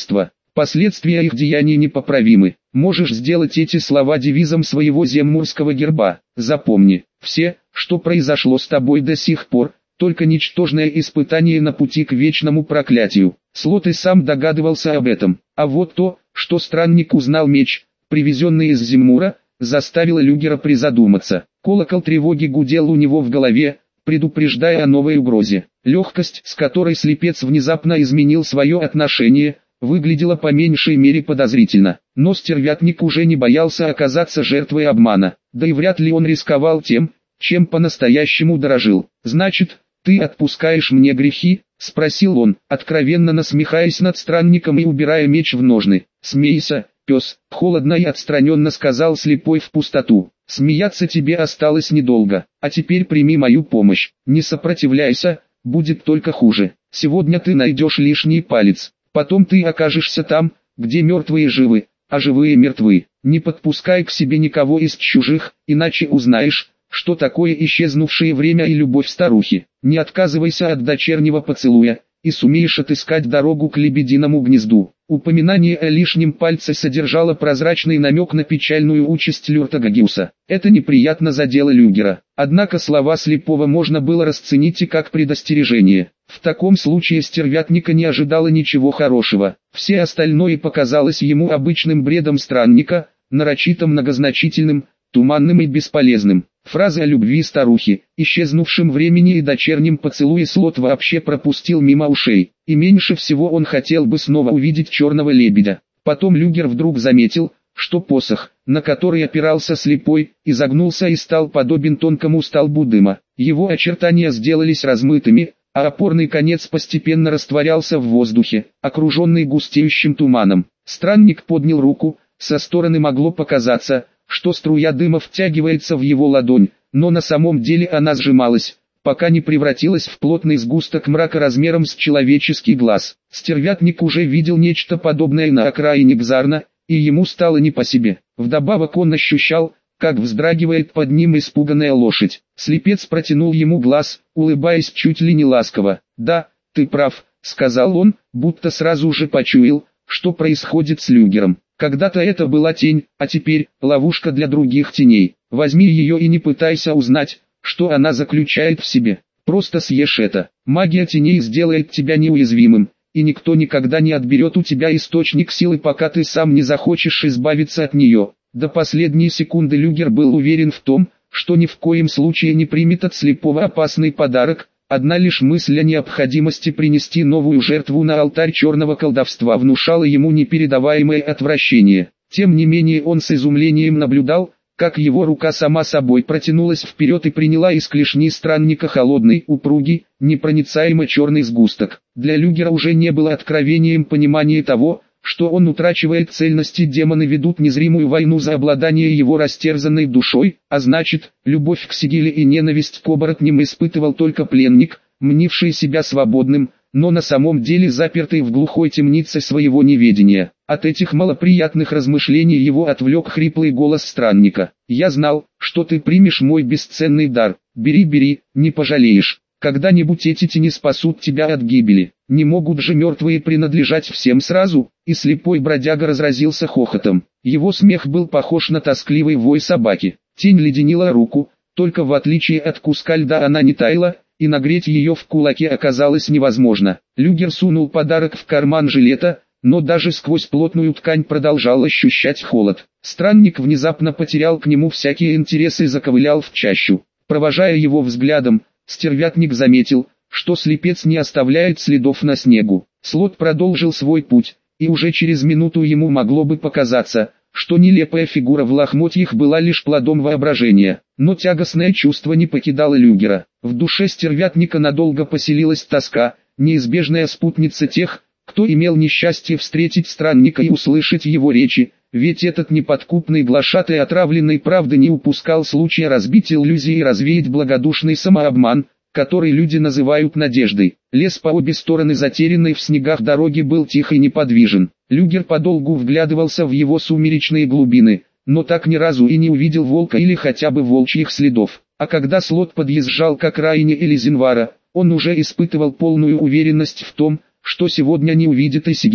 Последствия их деяний непоправимы. Можешь сделать эти слова девизом своего земмурского герба. Запомни, все, что произошло с тобой до сих пор, только ничтожное испытание на пути к вечному проклятию. Слот и сам догадывался об этом. А вот то, что странник узнал меч, привезенный из Земмура, заставило Люгера призадуматься. Колокол тревоги гудел у него в голове, предупреждая о новой угрозе. Легкость, с которой слепец внезапно изменил свое отношение, выглядела по меньшей мере подозрительно. Но стервятник уже не боялся оказаться жертвой обмана, да и вряд ли он рисковал тем, чем по-настоящему дорожил. «Значит, ты отпускаешь мне грехи?» — спросил он, откровенно насмехаясь над странником и убирая меч в ножны. «Смейся, пес», — холодно и отстраненно сказал слепой в пустоту. «Смеяться тебе осталось недолго, а теперь прими мою помощь. Не сопротивляйся, будет только хуже. Сегодня ты найдешь лишний палец, потом ты окажешься там, где мертвые живы, а живые мертвы. Не подпускай к себе никого из чужих, иначе узнаешь, что такое исчезнувшее время и любовь старухи. Не отказывайся от дочернего поцелуя, и сумеешь отыскать дорогу к лебединому гнезду». Упоминание о лишнем пальце содержало прозрачный намек на печальную участь Люртагагиуса. Это неприятно задело Люгера. Однако слова слепого можно было расценить и как предостережение. В таком случае стервятника не ожидало ничего хорошего. Все остальное показалось ему обычным бредом странника, нарочито многозначительным, туманным и бесполезным. Фразы о любви старухи, исчезнувшем времени и дочернем поцелуе Слот вообще пропустил мимо ушей, и меньше всего он хотел бы снова увидеть черного лебедя. Потом Люгер вдруг заметил, что посох, на который опирался слепой, изогнулся и стал подобен тонкому столбу дыма. Его очертания сделались размытыми, а опорный конец постепенно растворялся в воздухе, окруженный густеющим туманом. Странник поднял руку, со стороны могло показаться, что струя дыма втягивается в его ладонь, но на самом деле она сжималась, пока не превратилась в плотный сгусток мрака размером с человеческий глаз. Стервятник уже видел нечто подобное на окраине Гзарна, и ему стало не по себе. Вдобавок он ощущал, как вздрагивает под ним испуганная лошадь. Слепец протянул ему глаз, улыбаясь чуть ли не ласково. «Да, ты прав», — сказал он, будто сразу же почуял, что происходит с Люгером. «Когда-то это была тень, а теперь ловушка для других теней. Возьми ее и не пытайся узнать, что она заключает в себе. Просто съешь это. Магия теней сделает тебя неуязвимым, и никто никогда не отберет у тебя источник силы, пока ты сам не захочешь избавиться от нее». До последней секунды Люгер был уверен в том, что ни в коем случае не примет от слепого опасный подарок. Одна лишь мысль о необходимости принести новую жертву на алтарь черного колдовства внушала ему непередаваемое отвращение. Тем не менее он с изумлением наблюдал, как его рука сама собой протянулась вперед и приняла из клешни странника холодный, упругий, непроницаемо черный сгусток. Для Люгера уже не было откровением понимания того, что он утрачивает цельность и демоны ведут незримую войну за обладание его растерзанной душой, а значит, любовь к сигиле и ненависть к оборотням испытывал только пленник, мнивший себя свободным, но на самом деле запертый в глухой темнице своего неведения. От этих малоприятных размышлений его отвлек хриплый голос странника. «Я знал, что ты примешь мой бесценный дар. Бери, бери, не пожалеешь. Когда-нибудь эти тени спасут тебя от гибели. Не могут же мертвые принадлежать всем сразу?» И слепой бродяга разразился хохотом. Его смех был похож на тоскливый вой собаки. Тень леденила руку, только в отличие от куска льда она не таяла, и нагреть ее в кулаке оказалось невозможно. Люгер сунул подарок в карман жилета, но даже сквозь плотную ткань продолжал ощущать холод. Странник внезапно потерял к нему всякие интересы и заковылял в чащу. Провожая его взглядом, стервятник заметил, что слепец не оставляет следов на снегу. Слот продолжил свой путь, и уже через минуту ему могло бы показаться, что нелепая фигура в лохмотьях была лишь плодом воображения. Но тягостное чувство не покидало Люгера. В душе стервятника надолго поселилась тоска, неизбежная спутница тех, кто имел несчастье встретить странника и услышать его речи, ведь этот неподкупный глашатай отравленной правды не упускал случая разбить иллюзии и развеять благодушный самообман, который люди называют надеждой. Лес по обе стороны затерянной в снегах дороги был тих и неподвижен. Люгер подолгу вглядывался в его сумеречные глубины, но так ни разу и не увидел волка или хотя бы волчьих следов. А когда Слот подъезжал к окраине Элизинвара, он уже испытывал полную уверенность в том, что сегодня не увидит и Сигилу.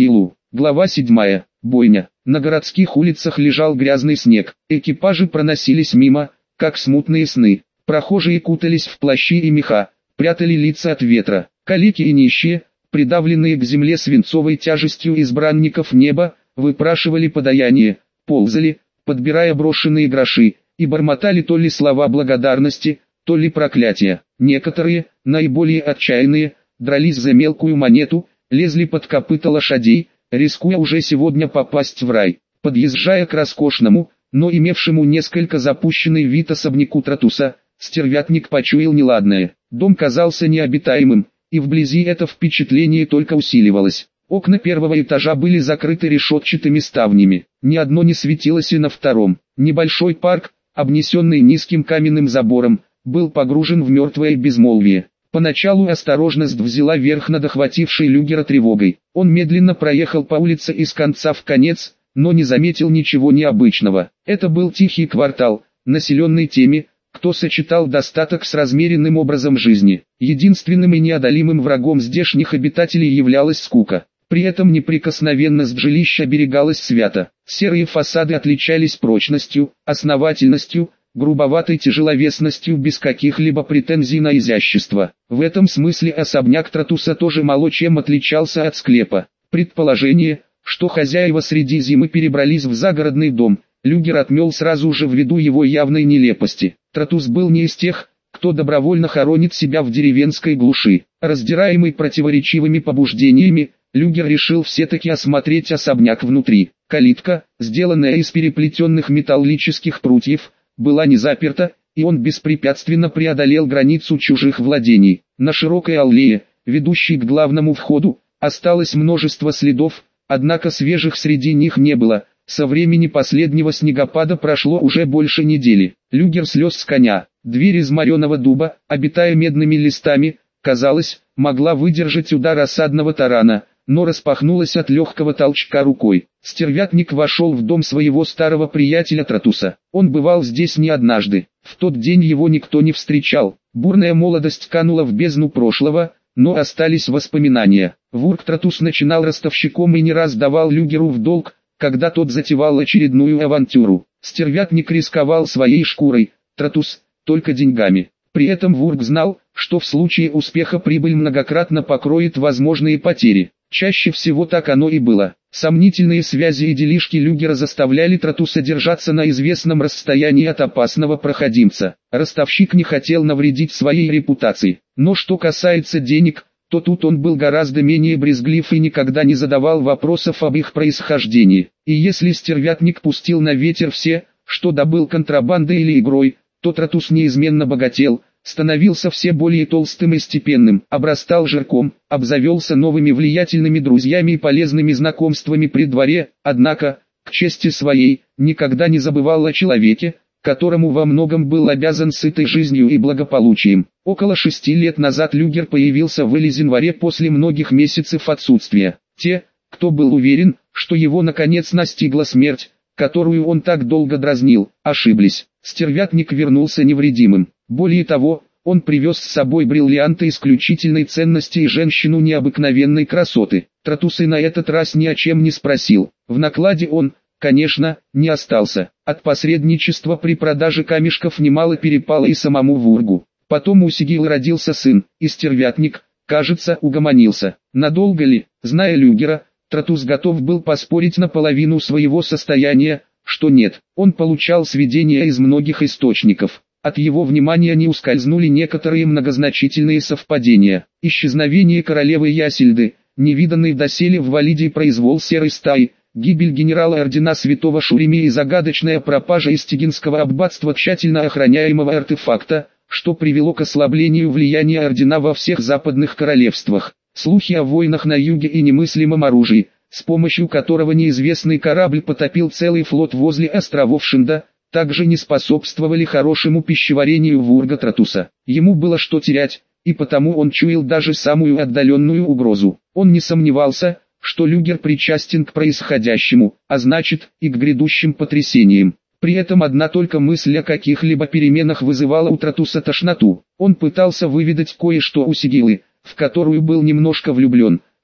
Глава 7. Бойня. На городских улицах лежал грязный снег. Экипажи проносились мимо, как смутные сны. Прохожие кутались в плащи и меха, прятали лица от ветра. Калеки и нищие, придавленные к земле свинцовой тяжестью избранников неба, выпрашивали подаяние, ползали, подбирая брошенные гроши, и бормотали то ли слова благодарности, то ли проклятия. Некоторые, наиболее отчаянные, дрались за мелкую монету, лезли под копыта лошадей, рискуя уже сегодня попасть в рай. Подъезжая к роскошному, но имевшему несколько запущенный вид особняку Тратуса, стервятник почуял неладное. Дом казался необитаемым, и вблизи это впечатление только усиливалось. Окна первого этажа были закрыты решетчатыми ставнями, ни одно не светилось и на втором. Небольшой парк, обнесенный низким каменным забором, был погружен в мертвое безмолвие. Поначалу осторожность взяла верх над охватившей Люгера тревогой. Он медленно проехал по улице из конца в конец, но не заметил ничего необычного. Это был тихий квартал, населенный теми, кто сочетал достаток с размеренным образом жизни. Единственным и неодолимым врагом здешних обитателей являлась скука. При этом неприкосновенность жилища оберегалась свято. Серые фасады отличались прочностью, основательностью, грубоватой тяжеловесностью без каких-либо претензий на изящество. В этом смысле особняк Тратуса тоже мало чем отличался от склепа. Предположение, что хозяева среди зимы перебрались в загородный дом, Люгер отмел сразу же ввиду его явной нелепости. Тратус был не из тех, кто добровольно хоронит себя в деревенской глуши. Раздираемый противоречивыми побуждениями, Люгер решил все-таки осмотреть особняк внутри. Калитка, сделанная из переплетенных металлических прутьев, была не заперта, и он беспрепятственно преодолел границу чужих владений. На широкой аллее, ведущей к главному входу, осталось множество следов, однако свежих среди них не было. Со времени последнего снегопада прошло уже больше недели. Люгер слез с коня. Дверь из мореного дуба, обитая медными листами, казалось, могла выдержать удар осадного тарана, но распахнулась от легкого толчка рукой. Стервятник вошел в дом своего старого приятеля Тратуса. Он бывал здесь не однажды. В тот день его никто не встречал. Бурная молодость канула в бездну прошлого, но остались воспоминания. Вург Тратус начинал ростовщиком и не раз давал Люгеру в долг, когда тот затевал очередную авантюру. Стервятник рисковал своей шкурой, Тратус – только деньгами. При этом Вург знал, что в случае успеха прибыль многократно покроет возможные потери. Чаще всего так оно и было. Сомнительные связи и делишки Люгера заставляли Тратуса держаться на известном расстоянии от опасного проходимца. Ростовщик не хотел навредить своей репутации. Но что касается денег, то тут он был гораздо менее брезглив и никогда не задавал вопросов об их происхождении. И если стервятник пустил на ветер все, что добыл контрабандой или игрой, то Тратус неизменно богател, становился все более толстым и степенным, обрастал жирком, обзавелся новыми влиятельными друзьями и полезными знакомствами при дворе, однако, к чести своей, никогда не забывал о человеке, которому во многом был обязан сытой жизнью и благополучием. Около 6 лет назад Люгер появился в Элизенваре после многих месяцев отсутствия. Те, кто был уверен, что его наконец настигла смерть, которую он так долго дразнил, ошиблись. Стервятник вернулся невредимым. Более того, он привез с собой бриллианты исключительной ценности и женщину необыкновенной красоты. Тратус и на этот раз ни о чем не спросил. В накладе он, конечно, не остался. От посредничества при продаже камешков немало перепало и самому Вургу. Потом у Сигилы родился сын, и стервятник, кажется, угомонился. Надолго ли, зная Люгера, Тратус готов был поспорить на половину своего состояния, что нет. Он получал сведения из многих источников. От его внимания не ускользнули некоторые многозначительные совпадения. Исчезновение королевы Ясильды, невиданный доселе в Валидии произвол серой стаи, гибель генерала ордена святого Шуримия и загадочная пропажа из Тигинского аббатства тщательно охраняемого артефакта, что привело к ослаблению влияния ордена во всех западных королевствах. Слухи о войнах на юге и немыслимом оружии, с помощью которого неизвестный корабль потопил целый флот возле островов Шинда, также не способствовали хорошему пищеварению Вурга Тратуса. Ему было что терять, и потому он чуял даже самую отдаленную угрозу. Он не сомневался, что Люгер причастен к происходящему, а значит, и к грядущим потрясениям. При этом одна только мысль о каких-либо переменах вызывала у Тратуса тошноту. Он пытался выведать кое-что у Сигилы, в которую был немножко влюблен,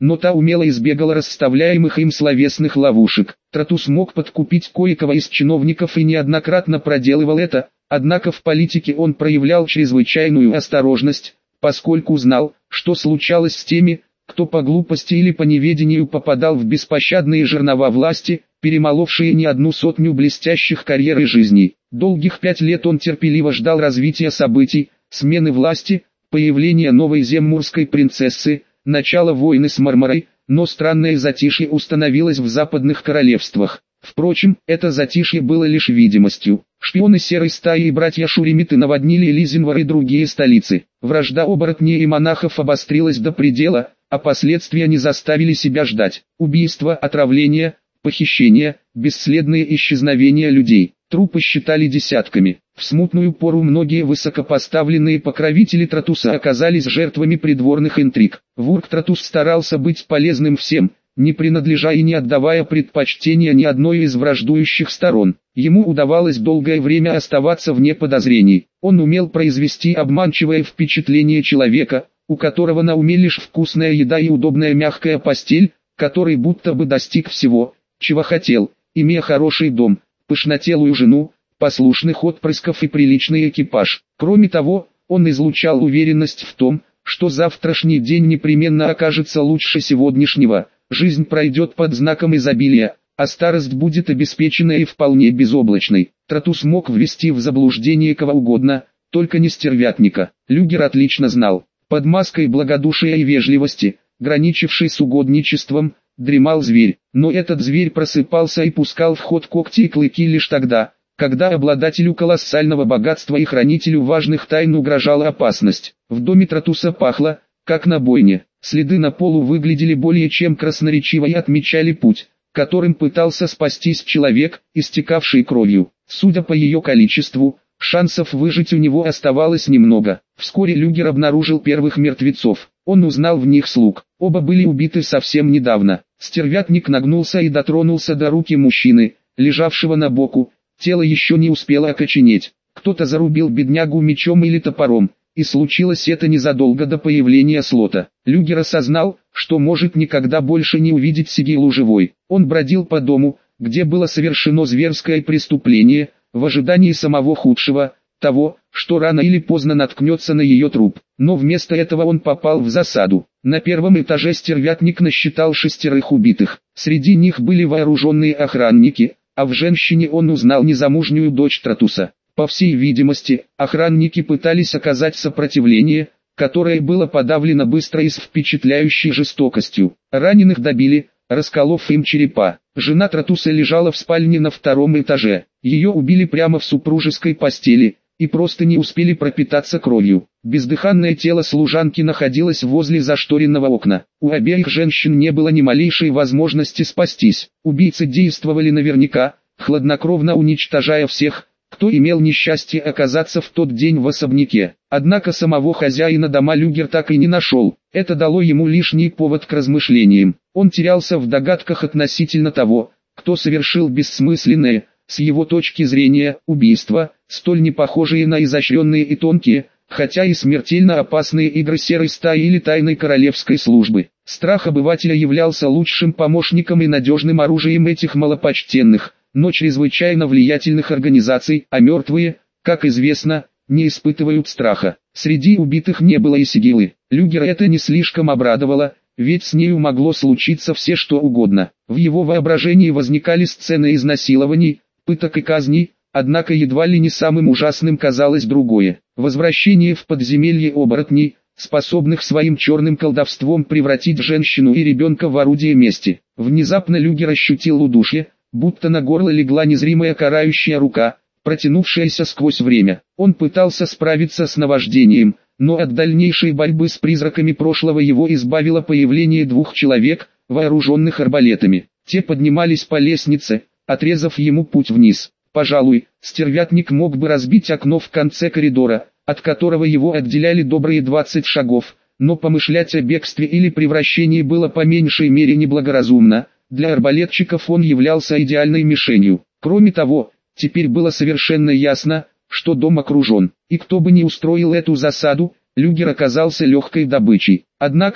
но та умело избегала расставляемых им словесных ловушек. Тратус мог подкупить кое-кого из чиновников и неоднократно проделывал это, однако в политике он проявлял чрезвычайную осторожность, поскольку знал, что случалось с теми, кто по глупости или по неведению попадал в беспощадные жернова власти, перемоловшие не одну сотню блестящих карьер и жизней. Долгих 5 лет он терпеливо ждал развития событий, смены власти, появления новой земмурской принцессы, начала войны с Мармарой, но странное затишье установилось в западных королевствах. Впрочем, это затишье было лишь видимостью. Шпионы серой стаи и братья Шуримиты наводнили Элизинвар и другие столицы. Вражда оборотней и монахов обострилась до предела, а последствия не заставили себя ждать. Убийства, отравления, похищения, бесследные исчезновения людей. Трупы считали десятками. В смутную пору многие высокопоставленные покровители Тратуса оказались жертвами придворных интриг. Вург Тратус старался быть полезным всем, не принадлежа и не отдавая предпочтения ни одной из враждующих сторон. Ему удавалось долгое время оставаться вне подозрений. Он умел произвести обманчивое впечатление человека, у которого на уме лишь вкусная еда и удобная мягкая постель, который будто бы достиг всего, чего хотел, имея хороший дом, пышнотелую жену, послушных отпрысков и приличный экипаж. Кроме того, он излучал уверенность в том, что завтрашний день непременно окажется лучше сегодняшнего, жизнь пройдет под знаком изобилия, а старость будет обеспечена и вполне безоблачной. Тратус мог ввести в заблуждение кого угодно, только не стервятника. Люгер отлично знал, под маской благодушия и вежливости, граничившей с угодничеством, дремал зверь, но этот зверь просыпался и пускал в ход когти и клыки лишь тогда, когда обладателю колоссального богатства и хранителю важных тайн угрожала опасность. В доме Тратуса пахло, как на бойне, следы на полу выглядели более чем красноречиво и отмечали путь, которым пытался спастись человек, истекавший кровью. Судя по ее количеству, шансов выжить у него оставалось немного. Вскоре Люгер обнаружил первых мертвецов. Он узнал в них слуг. Оба были убиты совсем недавно. Стервятник нагнулся и дотронулся до руки мужчины, лежавшего на боку. Тело еще не успело окоченеть. Кто-то зарубил беднягу мечом или топором, и случилось это незадолго до появления Слота. Люгер осознал, что может никогда больше не увидеть Сигилу живой. Он бродил по дому, где было совершено зверское преступление, в ожидании самого худшего, того, что рано или поздно наткнется на ее труп. Но вместо этого он попал в засаду. На первом этаже стервятник насчитал 6 убитых. Среди них были вооруженные охранники, а в женщине он узнал незамужнюю дочь Тратуса. По всей видимости, охранники пытались оказать сопротивление, которое было подавлено быстро и с впечатляющей жестокостью. Раненых добили, расколов им черепа. Жена Тратуса лежала в спальне на 2-м этаже. Ее убили прямо в супружеской постели, и просто не успели пропитаться кровью. Бездыханное тело служанки находилось возле зашторенного окна. У обеих женщин не было ни малейшей возможности спастись. Убийцы действовали наверняка, хладнокровно уничтожая всех, кто имел несчастье оказаться в тот день в особняке. Однако самого хозяина дома Люгер так и не нашел. Это дало ему лишний повод к размышлениям. Он терялся в догадках относительно того, кто совершил бессмысленное, с его точки зрения, убийство, столь не похожие на изощренные и тонкие, хотя и смертельно опасные игры серой стаи или тайной королевской службы. Страх обывателя являлся лучшим помощником и надежным оружием этих малопочтенных, но чрезвычайно влиятельных организаций, а мертвые, как известно, не испытывают страха. Среди убитых не было и Сигилы. Люгера это не слишком обрадовало, ведь с нею могло случиться все что угодно. В его воображении возникали сцены изнасилований, пыток и казней, однако едва ли не самым ужасным казалось другое. Возвращение в подземелье оборотней, способных своим черным колдовством превратить женщину и ребенка в орудие мести. Внезапно Люгер ощутил удушье, будто на горло легла незримая карающая рука, протянувшаяся сквозь время. Он пытался справиться с наваждением, но от дальнейшей борьбы с призраками прошлого его избавило появление 2 человек, вооруженных арбалетами. Те поднимались по лестнице, отрезав ему путь вниз. Пожалуй, стервятник мог бы разбить окно в конце коридора, от которого его отделяли добрые 20 шагов, но помышлять о бегстве или превращении было по меньшей мере неблагоразумно. Для арбалетчиков он являлся идеальной мишенью. Кроме того, теперь было совершенно ясно, что дом окружен, и кто бы ни устроил эту засаду, Люгер оказался легкой добычей. Однако,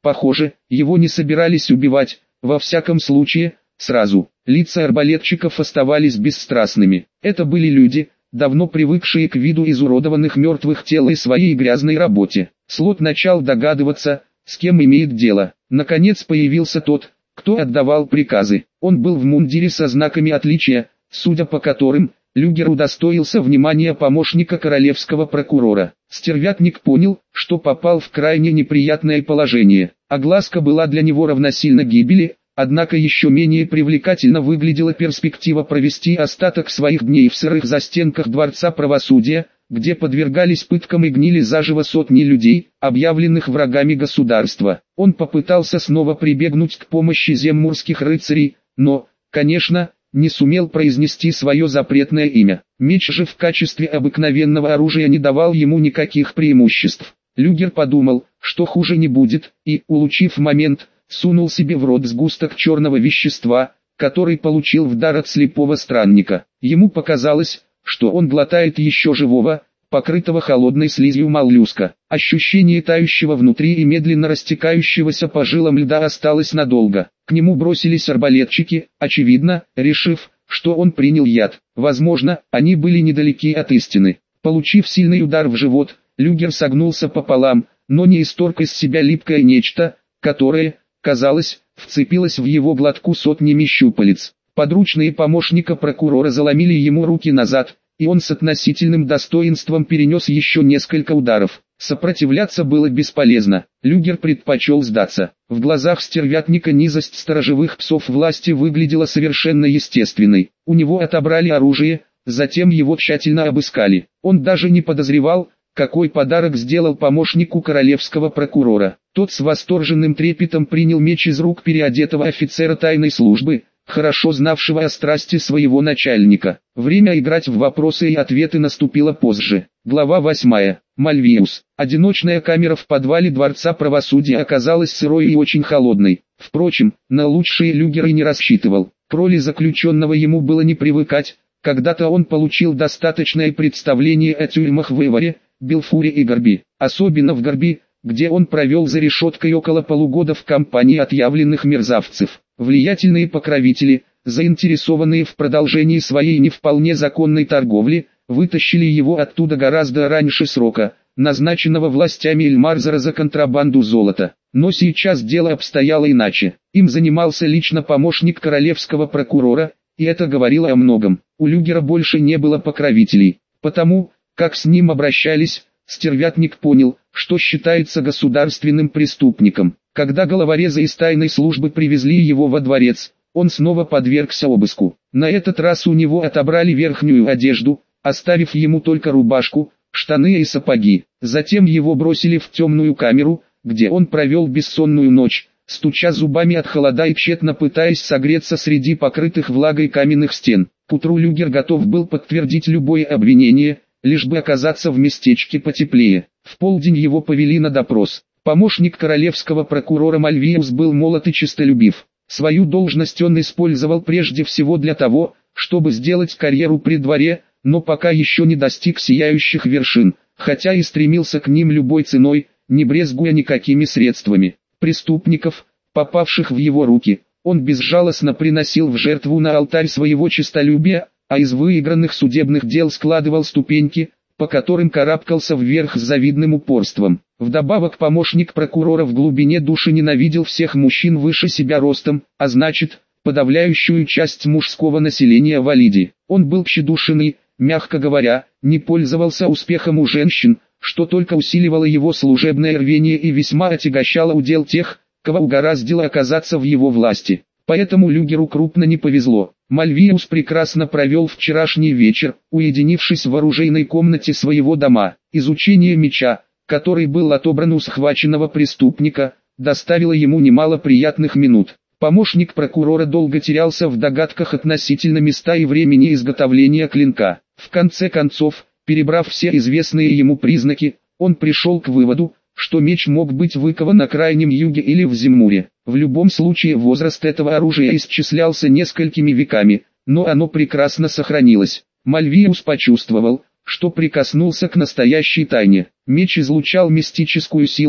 Похоже, его не собирались убивать, во всяком случае, сразу. Лица арбалетчиков оставались бесстрастными. Это были люди, давно привыкшие к виду изуродованных мертвых тел и своей грязной работе. Слот начал догадываться, с кем имеет дело. Наконец появился тот, кто отдавал приказы. Он был в мундире со знаками отличия, судя по которым Люгер удостоился внимания помощника королевского прокурора. Стервятник понял, что попал в крайне неприятное положение. Огласка была для него равносильна гибели, однако еще менее привлекательно выглядела перспектива провести остаток своих дней в сырых застенках Дворца правосудия, где подвергались пыткам и гнили заживо сотни людей, объявленных врагами государства. Он попытался снова прибегнуть к помощи земмурских рыцарей, но, конечно, не сумел произнести свое запретное имя. Меч же в качестве обыкновенного оружия не давал ему никаких преимуществ. Люгер подумал, что хуже не будет, и, улучив момент, сунул себе в рот сгусток черного вещества, который получил в дар от слепого странника. Ему показалось, что он глотает еще живого, покрытого холодной слизью моллюска. Ощущение тающего внутри и медленно растекающегося по жилам льда осталось надолго. К нему бросились арбалетчики, очевидно, решив, что он принял яд. Возможно, они были недалеки от истины. Получив сильный удар в живот, Люгер согнулся пополам, но не исторг из себя липкое нечто, которое, казалось, вцепилось в его глотку сотнями щупалец. Подручные помощника прокурора заломили ему руки назад, и он с относительным достоинством перенес еще несколько ударов. Сопротивляться было бесполезно. Люгер предпочел сдаться. В глазах стервятника низость сторожевых псов власти выглядела совершенно естественной. У него отобрали оружие, затем его тщательно обыскали. Он даже не подозревал, какой подарок сделал помощнику королевского прокурора. Тот с восторженным трепетом принял меч из рук переодетого офицера тайной службы, хорошо знавшего о страсти своего начальника. Время играть в вопросы и ответы наступило позже. Глава 8. Мальвиус. Одиночная камера в подвале Дворца правосудия оказалась сырой и очень холодной. Впрочем, на лучшие Люгер и не рассчитывал. К роли заключенного ему было не привыкать. Когда-то он получил достаточное представление о тюрьмах в Эваре, Белфуре и Горби. Особенно в Горби, где он провел за решеткой около полугода в компании отъявленных мерзавцев. Влиятельные покровители, заинтересованные в продолжении своей не вполне законной торговли, вытащили его оттуда гораздо раньше срока, назначенного властями Эльмарзера за контрабанду золота. Но сейчас дело обстояло иначе. Им занимался лично помощник королевского прокурора, и это говорило о многом. У Люгера больше не было покровителей. Потому, как с ним обращались, стервятник понял, что считается государственным преступником. Когда головорезы из тайной службы привезли его во дворец, он снова подвергся обыску. На этот раз у него отобрали верхнюю одежду, оставив ему только рубашку, штаны и сапоги. Затем его бросили в темную камеру, где он провел бессонную ночь, стуча зубами от холода и тщетно пытаясь согреться среди покрытых влагой каменных стен. К утру Люгер готов был подтвердить любое обвинение, лишь бы оказаться в местечке потеплее. В полдень его повели на допрос. Помощник королевского прокурора Мальвиус был молод и честолюбив. Свою должность он использовал прежде всего для того, чтобы сделать карьеру при дворе, но пока еще не достиг сияющих вершин, хотя и стремился к ним любой ценой, не брезгуя никакими средствами. Преступников, попавших в его руки, он безжалостно приносил в жертву на алтарь своего честолюбия, а из выигранных судебных дел складывал ступеньки, по которым карабкался вверх с завидным упорством. Вдобавок помощник прокурора в глубине души ненавидел всех мужчин выше себя ростом, а значит, подавляющую часть мужского населения Валиди. Он был тщедушен, мягко говоря, не пользовался успехом у женщин, что только усиливало его служебное рвение и весьма отягощало удел тех, кого угораздило оказаться в его власти. Поэтому Люгеру крупно не повезло. Мальвиус прекрасно провел вчерашний вечер, уединившись в оружейной комнате своего дома. Изучение меча, который был отобран у схваченного преступника, доставило ему немало приятных минут. Помощник прокурора долго терялся в догадках относительно места и времени изготовления клинка. В конце концов, перебрав все известные ему признаки, он пришел к выводу, что меч мог быть выкован на крайнем юге или в Земмуре. В любом случае возраст этого оружия исчислялся несколькими веками, но оно прекрасно сохранилось. Мальвиус почувствовал, что прикоснулся к настоящей тайне. Меч излучал мистическую силу,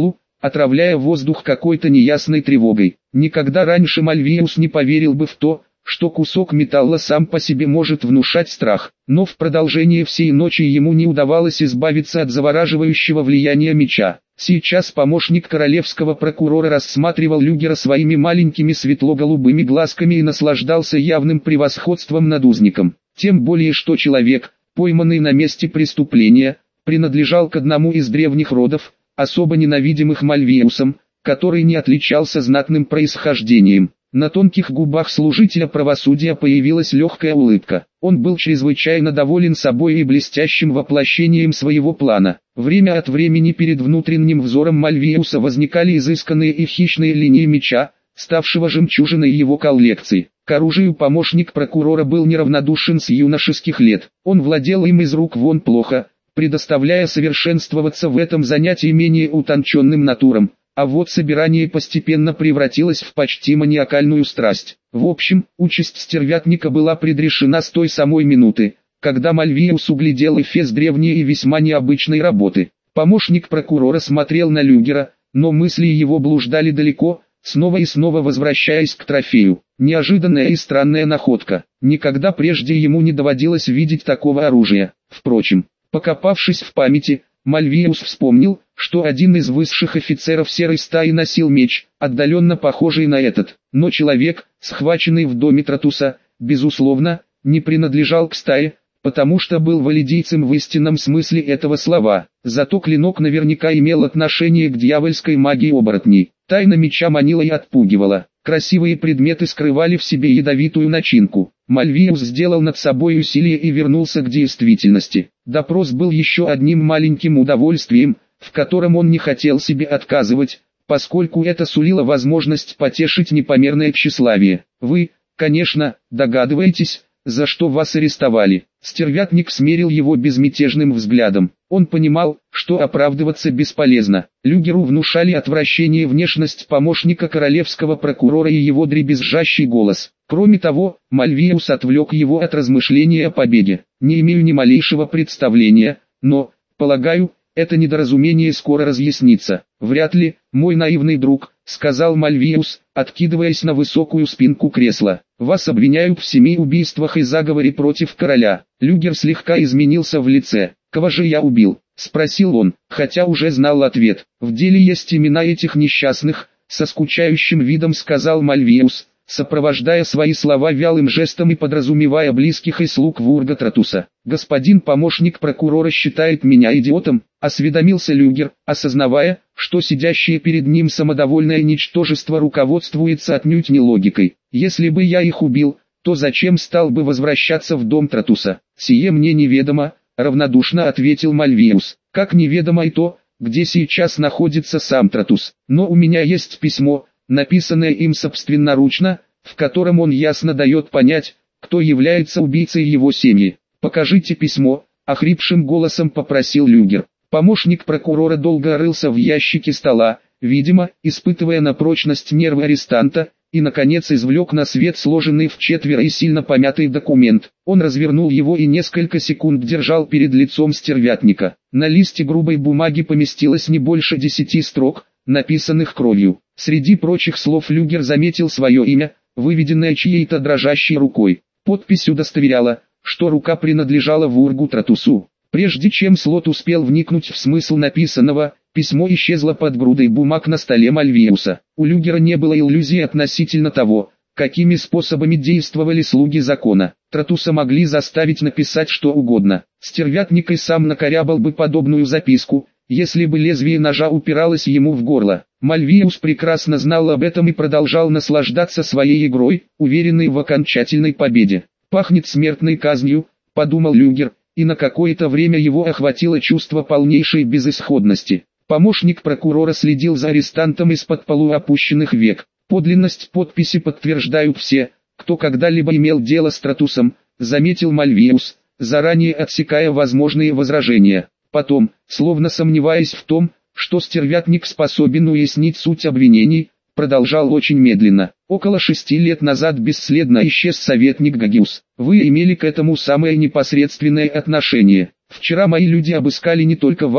отравляя воздух какой-то неясной тревогой. Никогда раньше Мальвиус не поверил бы в то, что кусок металла сам по себе может внушать страх. Но в продолжение всей ночи ему не удавалось избавиться от завораживающего влияния меча. Сейчас помощник королевского прокурора рассматривал Люгера своими маленькими светло-голубыми глазками и наслаждался явным превосходством над узником. Тем более что человек, пойманный на месте преступления, принадлежал к одному из древних родов, особо ненавидимых Мальвиусом, который не отличался знатным происхождением. На тонких губах служителя правосудия появилась легкая улыбка. Он был чрезвычайно доволен собой и блестящим воплощением своего плана. Время от времени перед внутренним взором Мальвиуса возникали изысканные и хищные линии меча, ставшего жемчужиной его коллекции. К оружию помощник прокурора был неравнодушен с юношеских лет. Он владел им из рук вон плохо, предоставляя совершенствоваться в этом занятии менее утонченным натурам. А вот собирание постепенно превратилось в почти маниакальную страсть. В общем, участь стервятника была предрешена с той самой минуты, когда Мальвиус углядел эфес древней и весьма необычной работы. Помощник прокурора смотрел на Люгера, но мысли его блуждали далеко, снова и снова возвращаясь к трофею. Неожиданная и странная находка. Никогда прежде ему не доводилось видеть такого оружия. Впрочем, покопавшись в памяти, Мальвиус вспомнил, что один из высших офицеров серой стаи носил меч, отдаленно похожий на этот, но человек, схваченный в доме Тратуса, безусловно, не принадлежал к стае, потому что был валидийцем в истинном смысле этого слова. Зато клинок наверняка имел отношение к дьявольской магии оборотней. Тайна меча манила и отпугивала. Красивые предметы скрывали в себе ядовитую начинку. Мальвиус сделал над собой усилие и вернулся к действительности. Допрос был еще одним маленьким удовольствием, в котором он не хотел себе отказывать, поскольку это сулило возможность потешить непомерное тщеславие. Вы, конечно, догадываетесь, за что вас арестовали. Стервятник смерил его безмятежным взглядом. Он понимал, что оправдываться бесполезно. Люгеру внушали отвращение внешность помощника королевского прокурора и его дребезжащий голос. Кроме того, Мальвиус отвлек его от размышления о побеге. Не имею ни малейшего представления, но, полагаю, это недоразумение скоро разъяснится. Вряд ли, мой наивный друг, сказал Мальвиус, откидываясь на высокую спинку кресла. Вас обвиняют в 7 убийствах и заговоре против короля. Люгер слегка изменился в лице. Кого же я убил? Спросил он, хотя уже знал ответ. В деле есть имена этих несчастных, со скучающим видом сказал Мальвиус, сопровождая свои слова вялым жестом и подразумевая близких и слуг Вурга Тратуса. «Господин помощник прокурора считает меня идиотом», — осведомился Люгер, осознавая, что сидящее перед ним самодовольное ничтожество руководствуется отнюдь не логикой. «Если бы я их убил, то зачем стал бы возвращаться в дом Тратуса? Сие мне неведомо», — равнодушно ответил Мальвиус. «Как неведомо и то, где сейчас находится сам Тратус. Но у меня есть письмо, написанное им собственноручно, в котором он ясно дает понять, кто является убийцей его семьи. Покажите письмо», — охрипшим голосом попросил Люгер. Помощник прокурора долго рылся в ящике стола, видимо, испытывая на прочность нервы арестанта, и наконец извлек на свет сложенный в четверо и сильно помятый документ. Он развернул его и несколько секунд держал перед лицом стервятника. На листе грубой бумаги поместилось не больше 10 строк, написанных кровью. Среди прочих слов Люгер заметил свое имя, выведенное чьей-то дрожащей рукой. Подпись удостоверяла, что рука принадлежала Вургу Тратусу. Прежде чем Слот успел вникнуть в смысл написанного, письмо исчезло под грудой бумаг на столе Мальвиуса. У Люгера не было иллюзий относительно того, какими способами действовали слуги закона. Тратуса могли заставить написать что угодно. Стервятник и сам накорябал бы подобную записку, если бы лезвие ножа упиралось ему в горло. Мальвиус прекрасно знал об этом и продолжал наслаждаться своей игрой, уверенный в окончательной победе. «Пахнет смертной казнью», — подумал Люгер, и на какое-то время его охватило чувство полнейшей безысходности. Помощник прокурора следил за арестантом из-под полуопущенных век. Подлинность подписи подтверждают все, кто когда-либо имел дело с Тратусом, заметил Мальвиус, заранее отсекая возможные возражения. Потом, словно сомневаясь в том, что стервятник способен уяснить суть обвинений, продолжал очень медленно. Около 6 лет назад бесследно исчез советник Гагиус. Вы имели к этому самое непосредственное отношение. Вчера мои люди обыскали не только вас,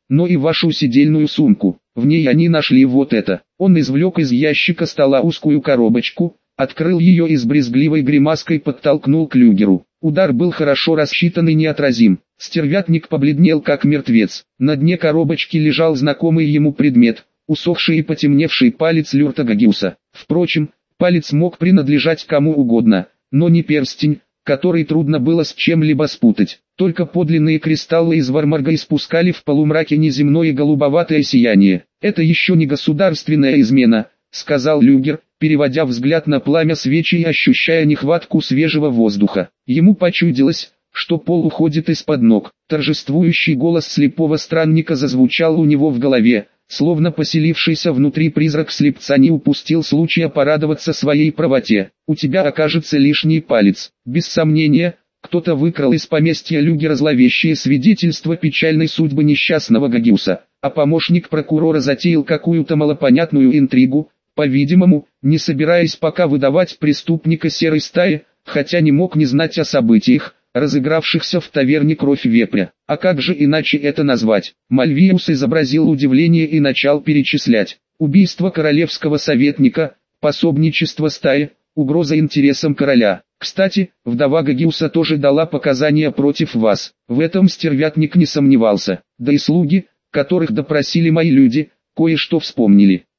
но и вашу сидельную сумку. В ней они нашли вот это». Он извлек из ящика стола узкую коробочку, открыл ее и с брезгливой гримаской подтолкнул к Люгеру. Удар был хорошо рассчитан и неотразим. Стервятник побледнел как мертвец. На дне коробочки лежал знакомый ему предмет, усохший и потемневший палец Люртагагиуса. Впрочем, палец мог принадлежать кому угодно, но не перстень, который трудно было с чем-либо спутать. Только подлинные кристаллы из Вармарга испускали в полумраке неземное голубоватое сияние. «Это еще не государственная измена», — сказал Люгер, переводя взгляд на пламя свечи и ощущая нехватку свежего воздуха. Ему почудилось, что пол уходит из-под ног. Торжествующий голос слепого странника зазвучал у него в голове, словно поселившийся внутри призрак слепца не упустил случая порадоваться своей правоте. «У тебя окажется лишний палец». Без сомнения, кто-то выкрал из поместья Люгера зловещее свидетельство печальной судьбы несчастного Гагиуса, а помощник прокурора затеял какую-то малопонятную интригу, по-видимому, не собираясь пока выдавать преступника серой стаи, хотя не мог не знать о событиях, разыгравшихся в таверне «Кровь вепря». А как же иначе это назвать? Мальвиус изобразил удивление и начал перечислять: убийство королевского советника, пособничество стаи, угроза интересам короля. Кстати, вдова Гагиуса тоже дала показания против вас. В этом стервятник не сомневался. Да и слуги, которых допросили мои люди, кое-что вспомнили.